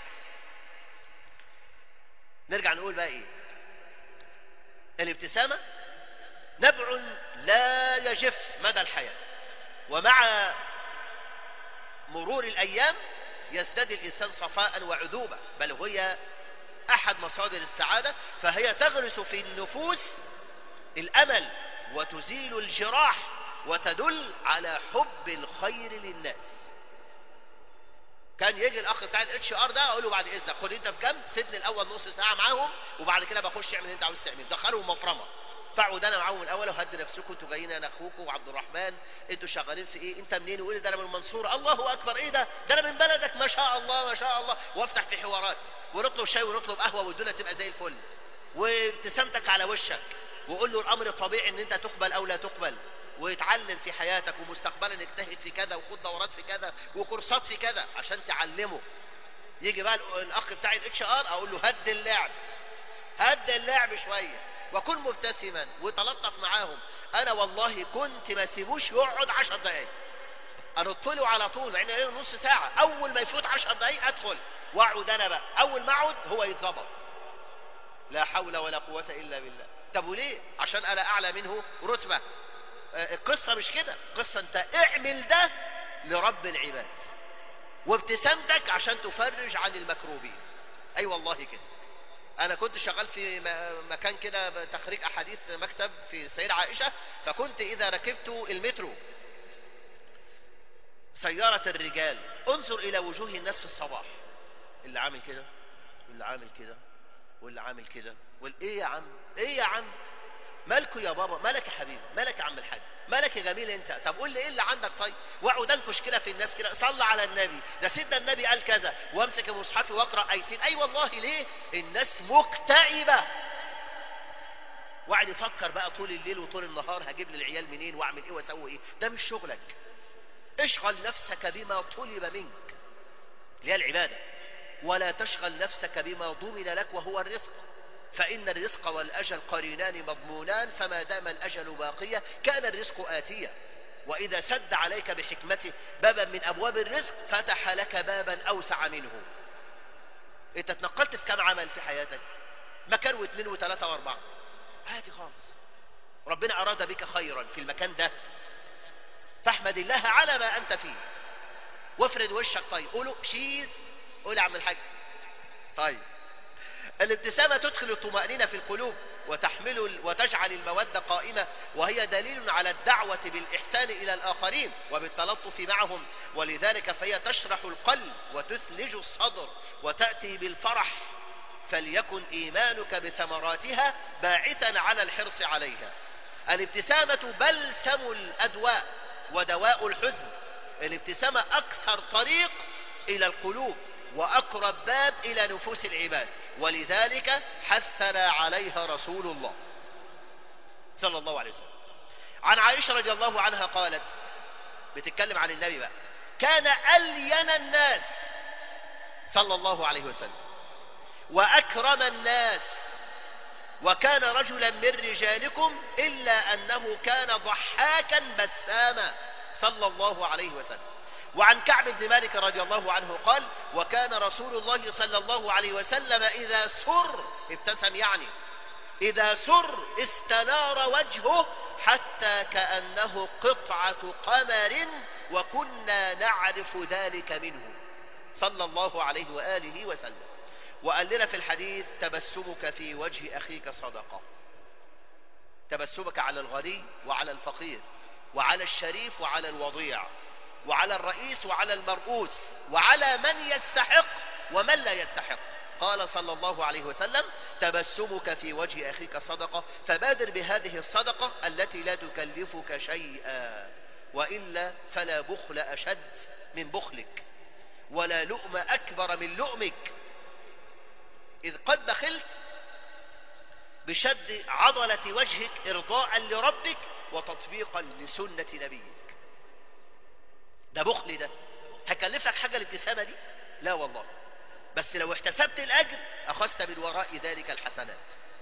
نرجع نقول بقى ايه؟ الابتسامة نبع لا يجف مدى الحياة، ومع مرور الايام يزداد الانسان صفاء وعذوبة، بل هي احد مصادر السعادة، فهي تغرس في النفوس الامل وتزيل الجراح وتدل على حب الخير للناس. كان يجي الاخ بتاع الاتش ار ده اقول له: بعد اذنك خد انت في جنب، سيبني الاول نص ساعه معاهم وبعد كده بخش اعمل اللي انت عاوز تعمله. دخلهم مفرمه، فاقعد انا معاهم الاول وهدي نفسكم، انتوا جايين انا اخوكم وعبد الرحمن، انتوا شغالين في ايه؟ انت منين؟ يقول لي: ده انا من المنصوره. الله اكبر، ايه ده؟ ده انا من بلدك، ما شاء الله ما شاء الله. وافتح في حوارات ونطلب شاي ونطلب قهوه والدنيا تبقى زي الفل، وابتسامتك على وشك، وقول له الامر طبيعي ان انت تقبل او لا تقبل، ويتعلم في حياتك ومستقبلا اجتهد في كذا وخد دورات في كذا وكورسات في كذا عشان تعلمه. يجي بقى الاخ بتاع الاتش ار اقول له: هد اللعب، هد اللعب شويه وكن مبتسما وتلطف معاهم. انا والله كنت ما سيبوش يقعد 10 دقائق، انط له على طول، يعني نص ساعه، اول ما يفوت 10 دقائق ادخل واقعد انا بقى. اول ما اقعد هو يتظبط. لا حول ولا قوه الا بالله. طب وليه؟ عشان انا اعلى منه رتبه. القصة مش كده، القصة انت اعمل ده لرب العباد، وابتسامتك عشان تفرج عن المكروبين. اي والله كده. انا كنت شغال في مكان كده تخريج احاديث، مكتب في السيدة عائشة، فكنت اذا ركبت المترو سيارة الرجال انظر الى وجوه الناس في الصباح، اللي عامل كده واللي عامل كده واللي عامل كده ايه يا عم، ايه يا عم، مالكوا يا بابا، مالك يا حبيبي، مالك يا عم الحاج، مالك يا جميل انت، طب قول لي ايه اللي عندك طيب، واقعد انكش كده في الناس كده، صلى على النبي، ده سيدنا النبي قال كذا، وامسك المصحف واقرا ايتين. اي والله ليه؟ الناس مكتئبه، وقعد يفكر بقى طول الليل وطول النهار هجيب لي العيال منين واعمل ايه واسوي ايه. ده مش شغلك. اشغل نفسك بما طلب منك اللي هي العباده، ولا تشغل نفسك بما ضمن لك وهو الرزق، فإن الرزق والأجل قرينان مضمونان، فما دام الأجل باقيا كان الرزق آتيا. وإذا سد عليك بحكمته بابا من أبواب الرزق فتح لك بابا أوسع منه. أنت اتنقلت في كم عمل في حياتك؟ مكان واثنين وثلاثة واربعة، عادي خالص. ربنا أراد بك خيرا في المكان ده، فاحمد الله على ما أنت فيه، وافرد وشك. طيب قولوا شيز، قول يا عم الحاج. طيب الابتسامة تدخل الطمأنينة في القلوب وتجعل المودة قائمة، وهي دليل على الدعوة بالإحسان إلى الآخرين وبالتلطف معهم، ولذلك فهي تشرح القلب وتثلج الصدر وتأتي بالفرح، فليكن إيمانك بثمراتها باعثا على الحرص عليها. الابتسامة بلسم الأدواء ودواء الحزن. الابتسامة أكثر طريق إلى القلوب وأقرب باب إلى نفوس العباد، ولذلك حثنا عليها رسول الله صلى الله عليه وسلم. عن عائشة رضي الله عنها قالت، بتتكلم عن النبي بقى: كان ألين الناس صلى الله عليه وسلم وأكرم الناس، وكان رجلا من رجالكم إلا أنه كان ضحاكا بساما صلى الله عليه وسلم. وعن كعب بن مالك رضي الله عنه قال: وكان رسول الله صلى الله عليه وسلم إذا سر، ابتسم يعني، إذا سر استنار وجهه حتى كأنه قطعة قمر وكنا نعرف ذلك منه صلى الله عليه وآله وسلم. وقال لنا في الحديث: تبسمك في وجه أخيك صدقة. تبسمك على الغني وعلى الفقير وعلى الشريف وعلى الوضيع وعلى الرئيس وعلى المرؤوس وعلى من يستحق ومن لا يستحق. قال صلى الله عليه وسلم: تبسمك في وجه أخيك صدقة، فبادر بهذه الصدقة التي لا تكلفك شيئا، وإلا فلا بخل أشد من بخلك ولا لؤم أكبر من لؤمك، إذ قد بخلت بشد عضلة وجهك إرضاء لربك وتطبيقا لسنة نبيك. ده بخل، ده هكلفك حاجة الابتسامة دي؟ لا والله، بس لو احتسبت الأجر أخذت من وراء ذلك الحسنات.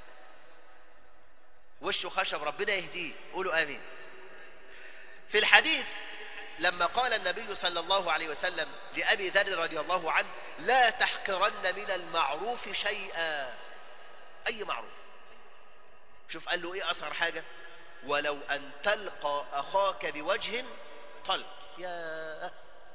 وشه خشب، ربنا يهديه، قولوا آمين. في الحديث لما قال النبي صلى الله عليه وسلم لأبي ذر رضي الله عنه: لا تحقرن من المعروف شيئا، أي معروف. شوف قال له إيه أصغر حاجة؟ ولو أن تلقى أخاك بوجه طلق. يا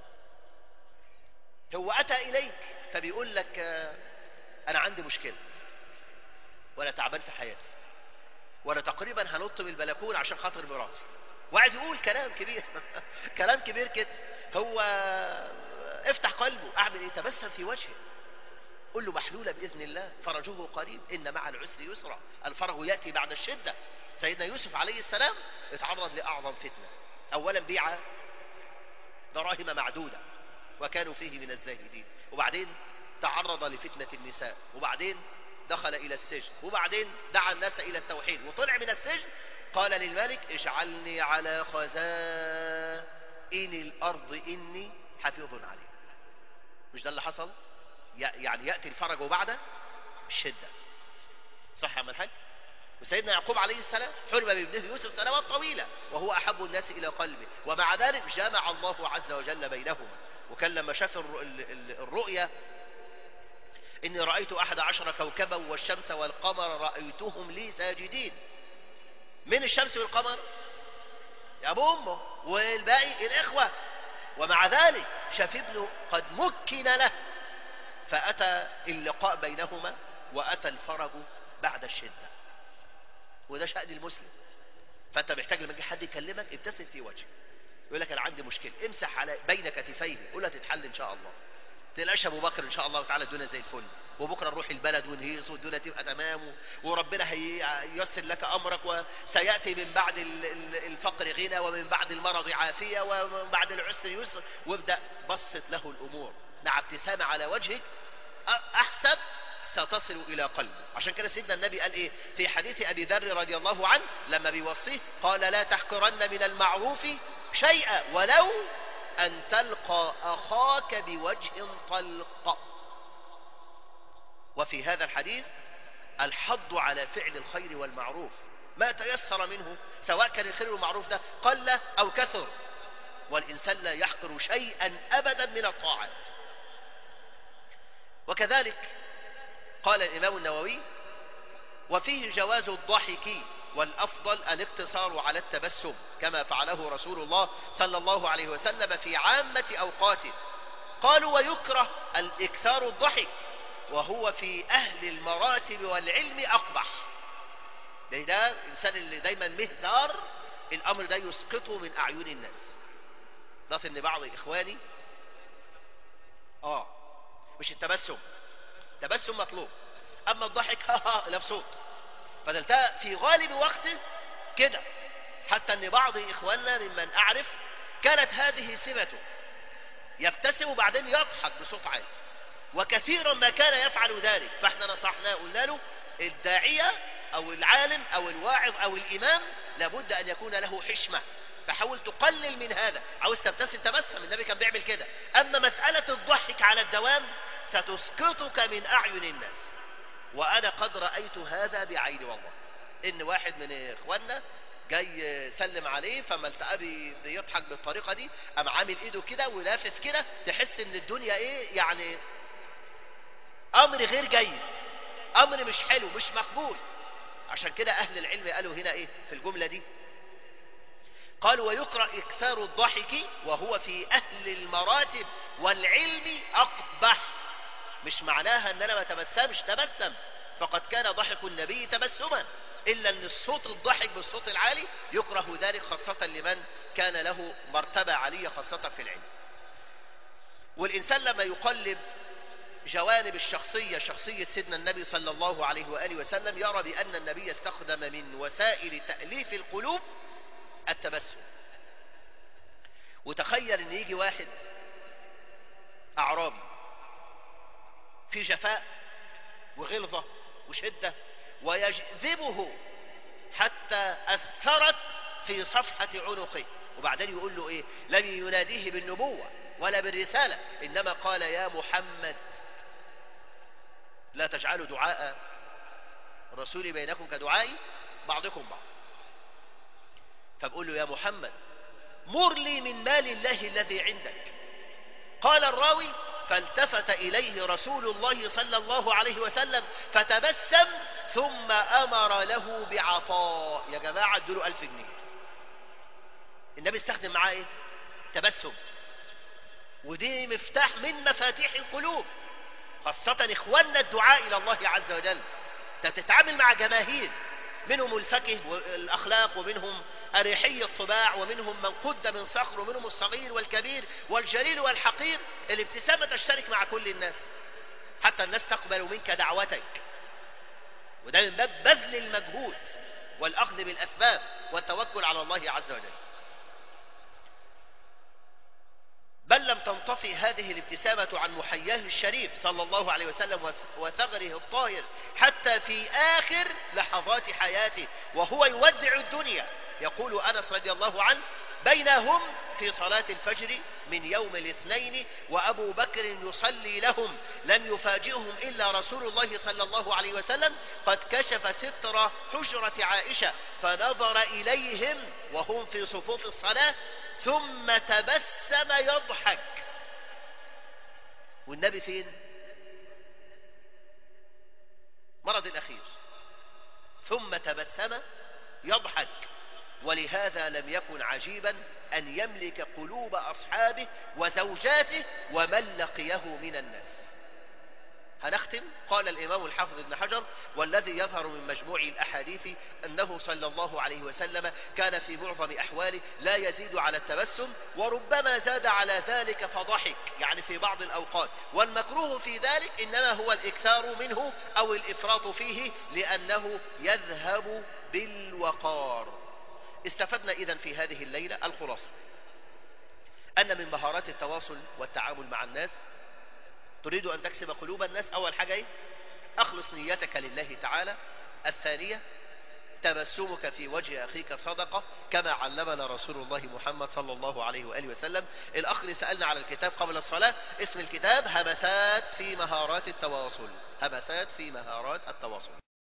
هو أتى إليك فبيقول لك: أنا عندي مشكلة، وأنا تعبان في حياتي، وأنا تقريبا هنط من البلكون عشان خاطر مراتي، وقعد يقول كلام كبير كلام كبير كده. هو افتح قلبه، أعمل إيه؟ تبسم في وجهه، قل له: محلولة بإذن الله، فرجه قريب، إن مع العسر يسرا، الفرج يأتي بعد الشدة. سيدنا يوسف عليه السلام اتعرض لأعظم فتنة. أولا بيع دراهم معدودة وكانوا فيه من الزاهدين، وبعدين تعرض لفتنة النساء، وبعدين دخل إلى السجن، وبعدين دعا الناس إلى التوحيد، وطلع من السجن قال للملك: اجعلني على خزائن الأرض إني حفيظ عليه. مش ده اللي حصل؟ يعني يأتي الفرج بعد الشدة، صح يا عم الحاج؟ وسيدنا يعقوب عليه السلام حرم بابنه يوسف سنوات طويلة وهو أحب الناس إلى قلبه، ومع ذلك جمع الله عز وجل بينهما. وكان لما شاف الرؤيا: إني رأيت 11 كوكبا والشمس والقمر رأيتهم لي ساجدين. من الشمس والقمر؟ يا أبو أمه، والباقي الإخوة. ومع ذلك شاف ابنه قد مكن له، فأتى اللقاء بينهما وأتى الفرج بعد الشدة. وده شأن المسلم. فأنت محتاج لما يجي حد يكلمك ابتسم في وجهه، يقول لك: أنا عندي مشكلة، امسح على بين كتفيه، قول له تتحل إن شاء الله. تلاقيش أبو بكر إن شاء الله تعالى الدنيا زي الفل، وبكرة نروح البلد ونهيص والدنيا تبقى تمام، وربنا هييسر لك أمرك، وسيأتي من بعد الفقر غنى، ومن بعد المرض عافية، ومن بعد العسر يسر. وابدأ بسط له الأمور مع ابتسامة على وجهك، أحسب ستصل إلى قلبه. عشان كده سيدنا النبي قال إيه في حديث أبي ذر رضي الله عنه لما بيوصيه؟ قال: لا تحقرن من المعروف شيئا ولو أن تلقى أخاك بوجه طلق. وفي هذا الحديث الحض على فعل الخير والمعروف ما تيسر منه، سواء كان الخير والمعروف ده قل أو كثر، والإنسان لا يحقر شيئا أبدا من الطاعات. وكذلك قال الإمام النووي: وفيه جواز الضحك، والأفضل الاقتصار على التبسم كما فعله رسول الله صلى الله عليه وسلم في عامة أوقاته. قالوا: ويكره الإكثار الضحك، وهو في أهل المراتب والعلم أقبح. لأن ده الإنسان اللي دايما مهدار، الأمر ده يسقطه من أعين الناس. ضاف إن بعض إخواني مش التبسم مطلوب، أما الضحك لا بصوت، فدلتها في غالب وقته كده. حتى أن بعض إخواننا ممن أعرف كانت هذه سمته، يبتسم وبعدين يضحك بصوت عالي، وكثيرا ما كان يفعل ذلك. فاحنا نصحناه، قلنا له: الداعية أو العالم أو الواعظ أو الإمام لابد أن يكون له حشمة، فحاول تقلل من هذا. عاوز تبتسم تبسم، النبي كان بيعمل كده. أما مسألة الضحك على الدوام ستسقطك من أعين الناس، وأنا قد رأيت هذا بعيني والله. إن واحد من إخواننا جاي سلم عليه، فما التقى بيضحك بالطريقة دي، قام عامل إيده كده ولافف كده، تحس إن الدنيا إيه يعني، أمر غير جيد، أمر مش حلو، مش مقبول. عشان كده أهل العلم قالوا هنا إيه في الجملة دي؟ قال ويقرأ إكثار الضحك وهو في أهل المراتب والعلم أقبح. مش معناها أن أنا ما تبسمش، تبسم، فقد كان ضحك النبي تبسما، إلا أن الصوت الضحك بالصوت العالي يكره ذلك خاصة لمن كان له مرتبة عالية خاصة في العلم. والإنسان لما يقلب جوانب الشخصية، شخصية سيدنا النبي صلى الله عليه وآله وسلم، يرى بأن النبي استخدم من وسائل تأليف القلوب التبسم. وتخيل أن يجي واحد أعرابي في جفاء وغلظة وشدة ويجذبه حتى أثرت في صفحة عنقه، وبعدين يقول له إيه؟ لم يناديه بالنبوة ولا بالرسالة، إنما قال يا محمد لا تجعلوا دعاء الرسول بينكم كدعاء بعضكم بعض. فبقول له يا محمد مر لي من مال الله الذي عندك. قال الراوي فالتفت إليه رسول الله صلى الله عليه وسلم فتبسم ثم أمر له بعطاء. يا جماعة ادوا 1000 جنيه. النبي استخدم معاه ايه؟ تبسم. ودي مفتاح من مفاتيح القلوب، خاصة إخواننا الدعاء إلى الله عز وجل. انت بتتعامل مع جماهير، منهم الفقه والأخلاق، ومنهم أريحي الطباع، ومنهم من قد من صخر، ومنهم الصغير والكبير والجليل والحقير. الابتسامة تشترك مع كل الناس، حتى الناس تقبل منك دعوتك. وده من باب بذل المجهود والأخذ بالأسباب والتوكل على الله عز وجل. بل لم تنطفئ هذه الابتسامة عن محياه الشريف صلى الله عليه وسلم وثغره الطاهر حتى في آخر لحظات حياته وهو يودع الدنيا. يقول أنس رضي الله عنه بينهم في صلاة الفجر من يوم الاثنين وأبو بكر يصلي لهم لم يفاجئهم إلا رسول الله صلى الله عليه وسلم قد كشف ستر حجرة عائشة فنظر إليهم وهم في صفوف الصلاة ثم تبسم يضحك. والنبي فين؟ مرض الأخير. ثم تبسم يضحك. ولهذا لم يكن عجيبا أن يملك قلوب أصحابه وزوجاته ومن لقيه من الناس. هنختم. قال الإمام الحافظ ابن حجر والذي يظهر من مجموع الأحاديث أنه صلى الله عليه وسلم كان في معظم أحواله لا يزيد على التبسم، وربما زاد على ذلك فضحك، يعني في بعض الأوقات. والمكروه في ذلك إنما هو الإكثار منه أو الإفراط فيه لأنه يذهب بالوقار. استفدنا إذن في هذه الليلة الخلاصة أن من مهارات التواصل والتعامل مع الناس تريد أن تكسب قلوب الناس. أول حاجة إيه؟ أخلص نيتك لله تعالى. الثانية تبسمك في وجه أخيك صدقة كما علمنا رسول الله محمد صلى الله عليه وآله وسلم. الأخ اللي سألنا على الكتاب قبل الصلاة، اسم الكتاب همسات في مهارات التواصل. همسات في مهارات التواصل.